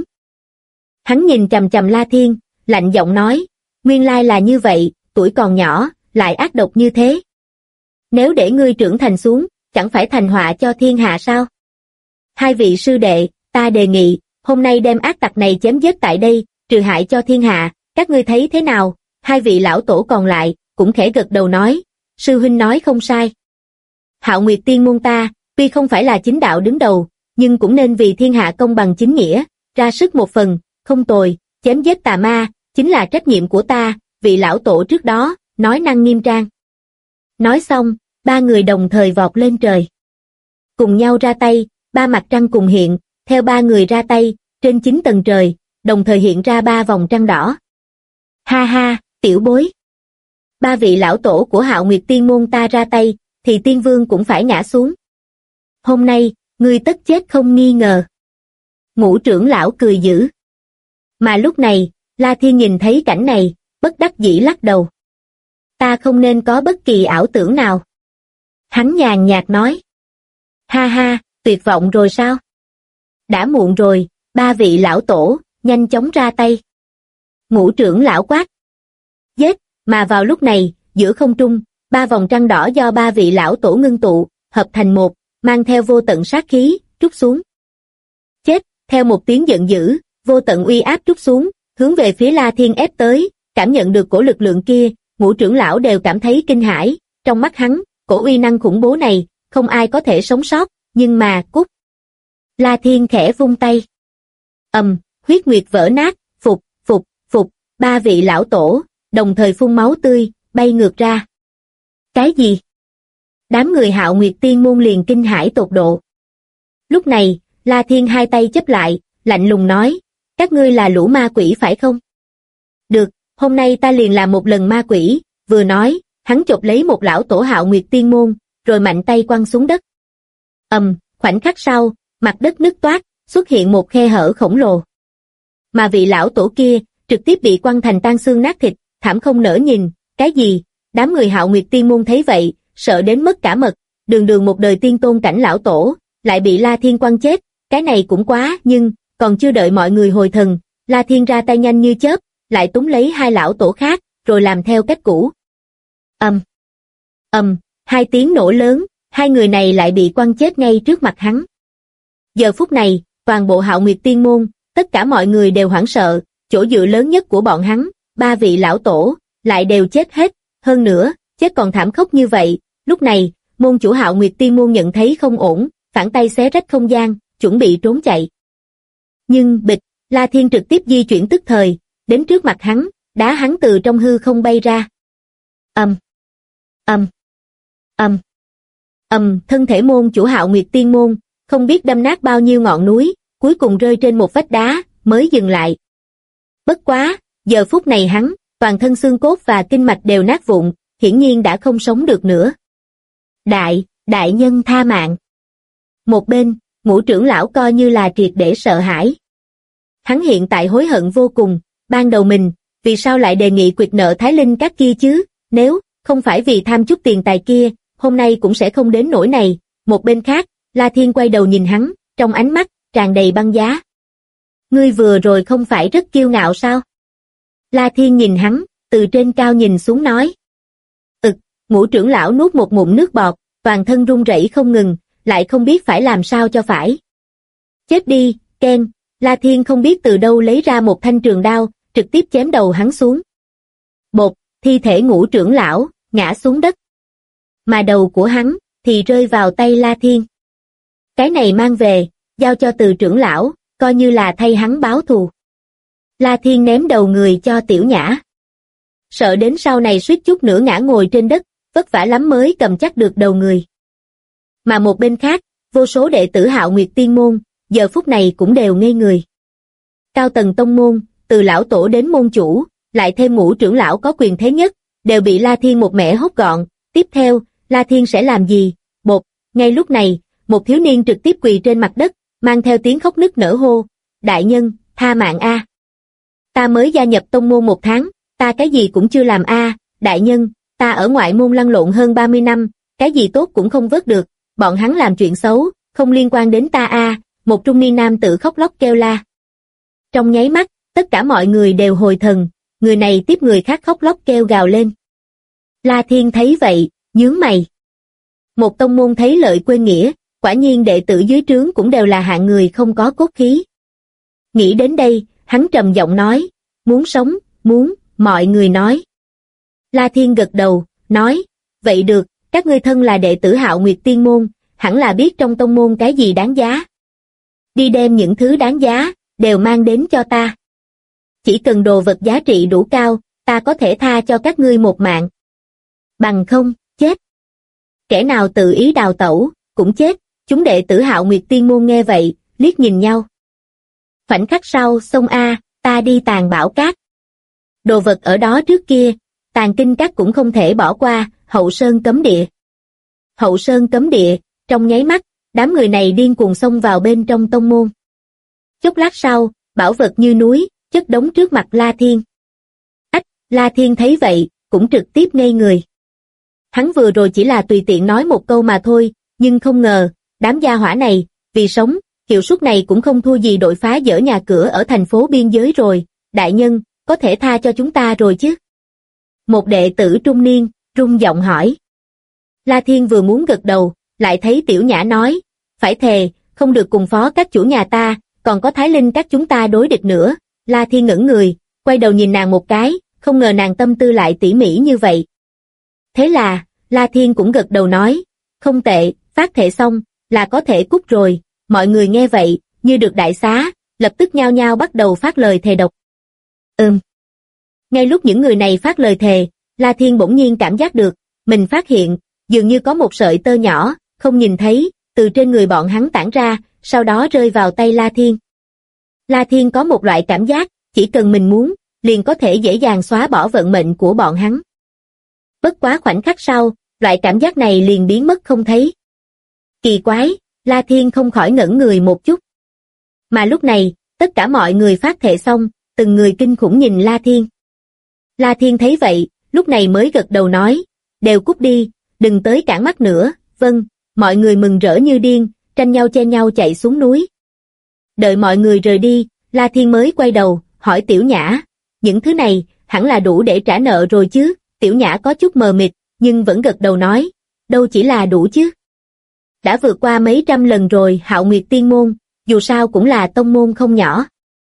Hắn nhìn chằm chằm La Thiên, lạnh giọng nói, nguyên lai là như vậy, tuổi còn nhỏ, lại ác độc như thế. Nếu để ngươi trưởng thành xuống, chẳng phải thành họa cho thiên hạ sao? Hai vị sư đệ, ta đề nghị, hôm nay đem ác tặc này chém giết tại đây, trừ hại cho thiên hạ, các ngươi thấy thế nào? Hai vị lão tổ còn lại, cũng khẽ gật đầu nói, sư huynh nói không sai. Hạo Nguyệt Tiên môn ta, tuy không phải là chính đạo đứng đầu, nhưng cũng nên vì thiên hạ công bằng chính nghĩa, ra sức một phần, không tồi, chém giết tà ma, chính là trách nhiệm của ta, vị lão tổ trước đó, nói năng nghiêm trang. Nói xong, ba người đồng thời vọt lên trời. Cùng nhau ra tay, ba mặt trăng cùng hiện, theo ba người ra tay, trên 9 tầng trời, đồng thời hiện ra 3 vòng trăng đỏ. Ha ha, tiểu bối. Ba vị lão tổ của Hạo Nguyệt Tiên môn ta ra tay, thì tiên vương cũng phải ngã xuống. Hôm nay, ngươi tất chết không nghi ngờ. Ngũ trưởng lão cười dữ. Mà lúc này, La Thiên nhìn thấy cảnh này, bất đắc dĩ lắc đầu. Ta không nên có bất kỳ ảo tưởng nào. Hắn nhàn nhạt nói. Ha ha, tuyệt vọng rồi sao? Đã muộn rồi, ba vị lão tổ, nhanh chóng ra tay. Ngũ trưởng lão quát. Giết, mà vào lúc này, giữa không trung, 3 vòng trăng đỏ do ba vị lão tổ ngưng tụ, hợp thành một, mang theo vô tận sát khí, trút xuống. Chết, theo một tiếng giận dữ, vô tận uy áp trút xuống, hướng về phía La Thiên ép tới, cảm nhận được cổ lực lượng kia, ngũ trưởng lão đều cảm thấy kinh hãi, trong mắt hắn, cổ uy năng khủng bố này, không ai có thể sống sót, nhưng mà, cút. La Thiên khẽ vung tay. Huyết nguyệt vỡ nát, phục, ba vị lão tổ, đồng thời phun máu tươi, bay ngược ra. Cái gì? Đám người Hạo Nguyệt Tiên môn liền kinh hãi tột độ. Lúc này, La Thiên hai tay chấp lại, lạnh lùng nói, các ngươi là lũ ma quỷ phải không? Được, hôm nay ta liền làm một lần ma quỷ, vừa nói, hắn chộp lấy một lão tổ Hạo Nguyệt Tiên môn, rồi mạnh tay quăng xuống đất. Khoảnh khắc sau, mặt đất nứt toát, xuất hiện một khe hở khổng lồ. Mà vị lão tổ kia, trực tiếp bị quăng thành tan xương nát thịt, thảm không nỡ nhìn, cái gì? Đám người Hạo Nguyệt Tiên môn thấy vậy, sợ đến mất cả mật, đường một đời tiên tôn cảnh lão tổ, lại bị La Thiên quăng chết, cái này cũng quá, nhưng, còn chưa đợi mọi người hồi thần, La Thiên ra tay nhanh như chớp, lại túm lấy hai lão tổ khác, rồi làm theo cách cũ. Hai tiếng nổ lớn, hai người này lại bị quăng chết ngay trước mặt hắn. Giờ phút này, toàn bộ Hạo Nguyệt Tiên môn, tất cả mọi người đều hoảng sợ, chỗ dựa lớn nhất của bọn hắn, ba vị lão tổ, lại đều chết hết, hơn nữa, chết còn thảm khốc như vậy, lúc này, môn chủ Hạo Nguyệt Tiên môn nhận thấy không ổn, phản tay xé rách không gian, chuẩn bị trốn chạy. Nhưng bịch, La Thiên trực tiếp di chuyển tức thời, đến trước mặt hắn, đá hắn từ trong hư không bay ra. Thân thể môn chủ Hạo Nguyệt Tiên môn, không biết đâm nát bao nhiêu ngọn núi, cuối cùng rơi trên một vách đá, mới dừng lại. Bất quá, giờ phút này hắn, toàn thân xương cốt và kinh mạch đều nát vụn, hiển nhiên đã không sống được nữa. Đại nhân tha mạng. Một bên, Ngũ trưởng lão coi như là triệt để sợ hãi. Hắn hiện tại hối hận vô cùng, ban đầu mình, vì sao lại đề nghị quyệt nợ Thái Linh các kia chứ, nếu không phải vì tham chút tiền tài kia, hôm nay cũng sẽ không đến nỗi này. Một bên khác, La Thiên quay đầu nhìn hắn, trong ánh mắt, tràn đầy băng giá. Ngươi vừa rồi không phải rất kiêu ngạo sao? La Thiên nhìn hắn, từ trên cao nhìn xuống nói. Ngũ trưởng lão nuốt một ngụm nước bọt, toàn thân run rẩy không ngừng, lại không biết phải làm sao cho phải. Chết đi, Ken, La Thiên không biết từ đâu lấy ra một thanh trường đao, trực tiếp chém đầu hắn xuống. Bột, thi thể Ngũ trưởng lão, ngã xuống đất. Mà đầu của hắn, thì rơi vào tay La Thiên. Cái này mang về, giao cho Từ trưởng lão, coi như là thay hắn báo thù. La Thiên ném đầu người cho Tiểu Nhã. Sợ đến sau này suýt chút nữa ngã ngồi trên đất, vất vả lắm mới cầm chắc được đầu người. Mà một bên khác, vô số đệ tử Hạo Nguyệt Tiên môn, giờ phút này cũng đều ngây người. Cao tầng tông môn, từ lão tổ đến môn chủ, lại thêm Ngũ trưởng lão có quyền thế nhất, đều bị La Thiên một mẻ hốt gọn. Tiếp theo, La Thiên sẽ làm gì? Bột, ngay lúc này, một thiếu niên trực tiếp quỳ trên mặt đất, mang theo tiếng khóc nức nở hô, đại nhân, tha mạng a. Ta mới gia nhập tông môn 1 tháng, ta cái gì cũng chưa làm a, đại nhân, ta ở ngoại môn lăn lộn hơn 30 năm, cái gì tốt cũng không vớt được, bọn hắn làm chuyện xấu, không liên quan đến ta a, một trung niên nam tử khóc lóc kêu la. Trong nháy mắt, tất cả mọi người đều hồi thần, người này tiếp người khác khóc lóc kêu gào lên. La Thiên thấy vậy, nhướng mày. Một tông môn thấy lợi quên nghĩa, quả nhiên đệ tử dưới trướng cũng đều là hạng người không có cốt khí. Nghĩ đến đây, hắn trầm giọng nói, muốn sống, muốn, mọi người nói. La Thiên gật đầu, nói, vậy được, các ngươi thân là đệ tử Hạo Nguyệt Tiên môn, hẳn là biết trong tông môn cái gì đáng giá. Đi đem những thứ đáng giá, đều mang đến cho ta. Chỉ cần đồ vật giá trị đủ cao, ta có thể tha cho các ngươi một mạng. Bằng không, chết. Kẻ nào tự ý đào tẩu, cũng chết. Chúng đệ tử Hạo Nguyệt Tiên môn nghe vậy, liếc nhìn nhau. Khoảnh khắc sau, xông a, ta đi Tàn Bảo Các. Đồ vật ở đó trước kia, Tàn Kinh Các cũng không thể bỏ qua, Hậu Sơn cấm địa. Hậu Sơn cấm địa, trong nháy mắt, đám người này điên cuồng xông vào bên trong tông môn. Chốc lát sau, bảo vật như núi, chất đống trước mặt La Thiên. Ách, La Thiên thấy vậy, cũng trực tiếp ngây người. Hắn vừa rồi chỉ là tùy tiện nói một câu mà thôi, nhưng không ngờ, đám gia hỏa này, vì sống, hiệu suất này cũng không thua gì đội phá dỡ nhà cửa ở thành phố biên giới rồi. Đại nhân, có thể tha cho chúng ta rồi chứ? Một đệ tử trung niên, run giọng hỏi. La Thiên vừa muốn gật đầu, lại thấy Tiểu Nhã nói, phải thề, không được cùng phó các chủ nhà ta, còn có Thái Linh các chúng ta đối địch nữa. La Thiên ngẩn người, quay đầu nhìn nàng một cái, không ngờ nàng tâm tư lại tỉ mỉ như vậy. Thế là, La Thiên cũng gật đầu nói, không tệ, phát thệ xong, là có thể cút rồi. Mọi người nghe vậy, như được đại xá, lập tức nhao nhao bắt đầu phát lời thề độc. Ngay lúc những người này phát lời thề, La Thiên bỗng nhiên cảm giác được, mình phát hiện, dường như có một sợi tơ nhỏ, không nhìn thấy, từ trên người bọn hắn tản ra, sau đó rơi vào tay La Thiên. La Thiên có một loại cảm giác, chỉ cần mình muốn, liền có thể dễ dàng xóa bỏ vận mệnh của bọn hắn. Bất quá khoảnh khắc sau, loại cảm giác này liền biến mất không thấy. Kỳ quái, La Thiên không khỏi ngẩn người một chút. Mà lúc này, tất cả mọi người phát thệ xong, từng người kinh khủng nhìn La Thiên. La Thiên thấy vậy, lúc này mới gật đầu nói, đều cút đi, đừng tới cản mắt nữa. Vâng, mọi người mừng rỡ như điên, tranh nhau chen nhau chạy xuống núi. Đợi mọi người rời đi, La Thiên mới quay đầu, hỏi Tiểu Nhã, những thứ này, hẳn là đủ để trả nợ rồi chứ? Tiểu Nhã có chút mờ mịt, nhưng vẫn gật đầu nói, đâu chỉ là đủ chứ. Đã vượt qua mấy trăm lần rồi. Hạo Nguyệt Tiên môn, dù sao cũng là tông môn không nhỏ.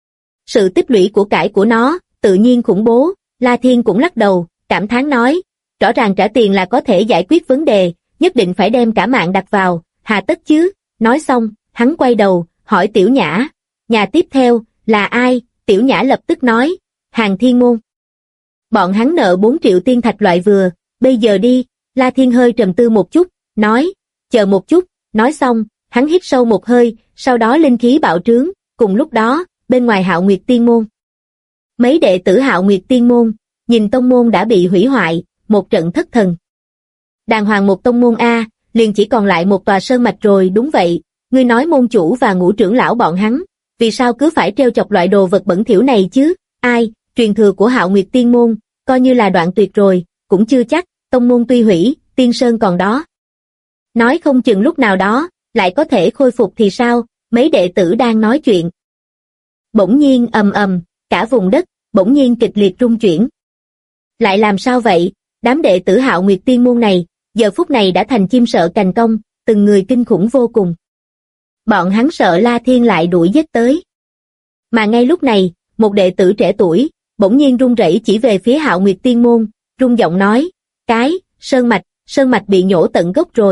Sự tích lũy của cải của nó, tự nhiên khủng bố. La Thiên cũng lắc đầu, cảm thán nói, rõ ràng trả tiền là có thể giải quyết vấn đề, nhất định phải đem cả mạng đặt vào, hà tất chứ. Nói xong, hắn quay đầu, hỏi Tiểu Nhã, nhà tiếp theo, là ai? Tiểu Nhã lập tức nói, Hàn Thiên môn. Bọn hắn nợ 4 triệu tiên thạch loại vừa, bây giờ đi. La Thiên hơi trầm tư một chút, nói, chờ một chút. Nói xong, hắn hít sâu một hơi, sau đó linh khí bạo trướng. Cùng lúc đó, bên ngoài Hạo Nguyệt Tiên môn, mấy đệ tử Hạo Nguyệt Tiên môn, nhìn tông môn đã bị hủy hoại, một trận thất thần. Đàng hoàng một tông môn a, liền chỉ còn lại một tòa sơn mạch rồi. Đúng vậy, ngươi nói môn chủ và Ngũ trưởng lão bọn hắn, vì sao cứ phải trêu chọc loại đồ vật bẩn thỉu này chứ? Ai, truyền thừa của Hạo Nguyệt Tiên môn, coi như là đoạn tuyệt rồi, cũng chưa chắc. Tông môn tuy hủy, tiên sơn còn đó. Nói không chừng lúc nào đó, lại có thể khôi phục thì sao? Mấy đệ tử đang nói chuyện. Bỗng nhiên ầm ầm, cả vùng đất, bỗng nhiên kịch liệt rung chuyển. Lại làm sao vậy? Đám đệ tử Hạo Nguyệt Tiên môn này, giờ phút này đã thành chim sợ cành cong, từng người kinh khủng vô cùng. Bọn hắn sợ La Thiên lại đuổi giết tới. Mà ngay lúc này, một đệ tử trẻ tuổi, bỗng nhiên run rẩy chỉ về phía Hạo Nguyệt Tiên môn, run giọng nói, cái, sơn mạch bị nhổ tận gốc rồi.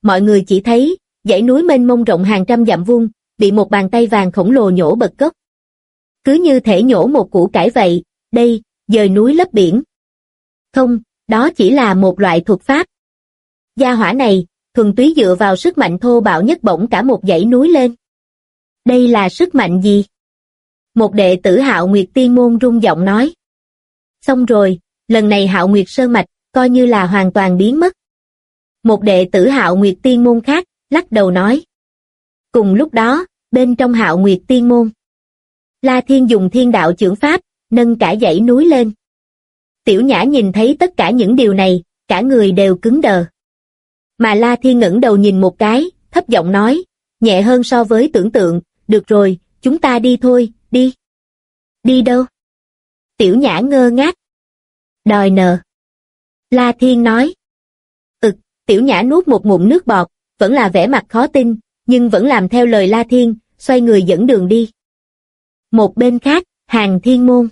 mọi người chỉ thấy, dãy núi mênh mông rộng hàng trăm dặm vuông, bị một bàn tay vàng khổng lồ nhổ bật gốc. Cứ như thể nhổ một củ cải vậy, đây, dời núi lấp biển. Không, đó chỉ là một loại thuật pháp. Gia hỏa này, thuần túy dựa vào sức mạnh thô bạo nhất bổng cả một dãy núi lên. Đây là sức mạnh gì? Một đệ tử Hạo Nguyệt Tiên Môn rung giọng nói. Xong rồi, lần này Hạo Nguyệt Sơn Mạch, coi như là hoàn toàn biến mất. Một đệ tử Hạo Nguyệt Tiên Môn khác, lắc đầu nói. Cùng lúc đó, bên trong Hạo Nguyệt Tiên Môn, La Thiên dùng thiên đạo chưởng pháp, nâng cả dãy núi lên. Tiểu Nhã nhìn thấy tất cả những điều này, cả người đều cứng đờ. Mà La Thiên ngẩng đầu nhìn một cái, thấp giọng nói, nhẹ hơn so với tưởng tượng, được rồi, chúng ta đi thôi, đi. Đi đâu? Tiểu Nhã ngơ ngác. Đòi nợ. La Thiên nói. Tiểu Nhã nuốt một ngụm nước bọt, vẫn là vẻ mặt khó tin, nhưng vẫn làm theo lời La Thiên, xoay người dẫn đường đi. Một bên khác, Hàng Thiên Môn.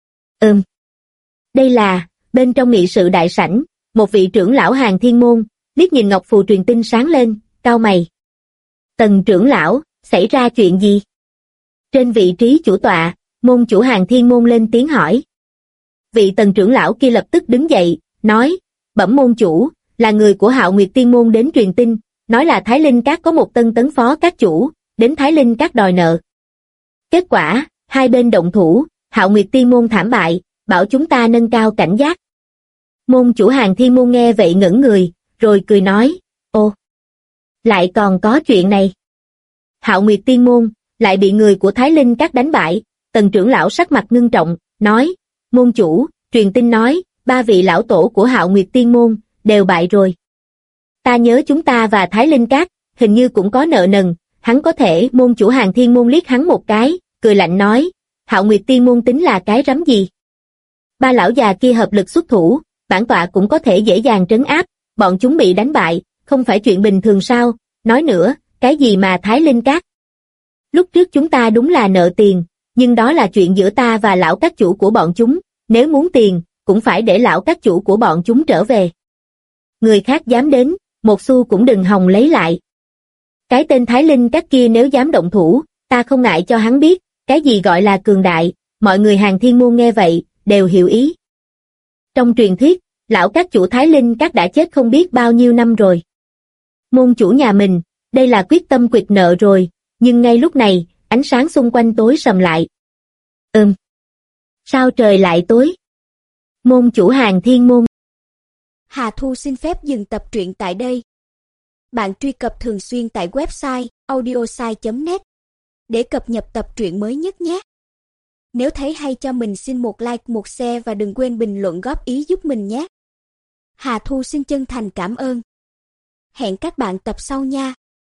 Đây là, bên trong nghị sự đại sảnh, một vị trưởng lão Hàng Thiên Môn, liếc nhìn ngọc phù truyền tin sáng lên, cau mày. Tần trưởng lão, xảy ra chuyện gì? Trên vị trí chủ tọa, môn chủ Hàng Thiên Môn lên tiếng hỏi. Vị Tần trưởng lão kia lập tức đứng dậy, nói, bẩm môn chủ, là người của Hạo Nguyệt Tiên Môn đến truyền tin, nói là Thái Linh Các có một tân tấn phó các chủ, đến Thái Linh Các đòi nợ. Kết quả, hai bên động thủ, Hạo Nguyệt Tiên Môn thảm bại, bảo chúng ta nâng cao cảnh giác. Môn chủ Hàng Thiên Môn nghe vậy ngẩn người, rồi cười nói, ô, lại còn có chuyện này. Hạo Nguyệt Tiên Môn, lại bị người của Thái Linh Các đánh bại, Tần trưởng lão sắc mặt ngưng trọng, nói, môn chủ, truyền tin nói, ba vị lão tổ của Hạo Nguyệt Tiên Môn, đều bại rồi. Ta nhớ chúng ta và Thái Linh Các, hình như cũng có nợ nần, hắn có thể, môn chủ Hàng Thiên Môn liếc hắn một cái, cười lạnh nói, Hạo Nguyệt Tiên Môn tính là cái rắm gì? Ba lão già kia hợp lực xuất thủ, bản tọa cũng có thể dễ dàng trấn áp, bọn chúng bị đánh bại, không phải chuyện bình thường sao, nói nữa, cái gì mà Thái Linh Các? Lúc trước chúng ta đúng là nợ tiền, nhưng đó là chuyện giữa ta và lão các chủ của bọn chúng, nếu muốn tiền, cũng phải để lão các chủ của bọn chúng trở về. Người khác dám đến, một xu cũng đừng hòng lấy lại. Cái tên Thái Linh Các kia nếu dám động thủ, ta không ngại cho hắn biết, cái gì gọi là cường đại, mọi người Hàng Thiên Môn nghe vậy, đều hiểu ý. Trong truyền thuyết, lão các chủ Thái Linh Các đã chết không biết bao nhiêu năm rồi. Môn chủ nhà mình, đây là quyết tâm quỵt nợ rồi, nhưng ngay lúc này, ánh sáng xung quanh tối sầm lại. Sao trời lại tối? Môn chủ Hàng Thiên Môn. Hà Thu xin phép dừng tập truyện tại đây. Bạn truy cập thường xuyên tại website audiosai.net để cập nhật tập truyện mới nhất nhé. Nếu thấy hay cho mình xin một like, một share và đừng quên bình luận góp ý giúp mình nhé. Hà Thu xin chân thành cảm ơn. Hẹn các bạn tập sau nha.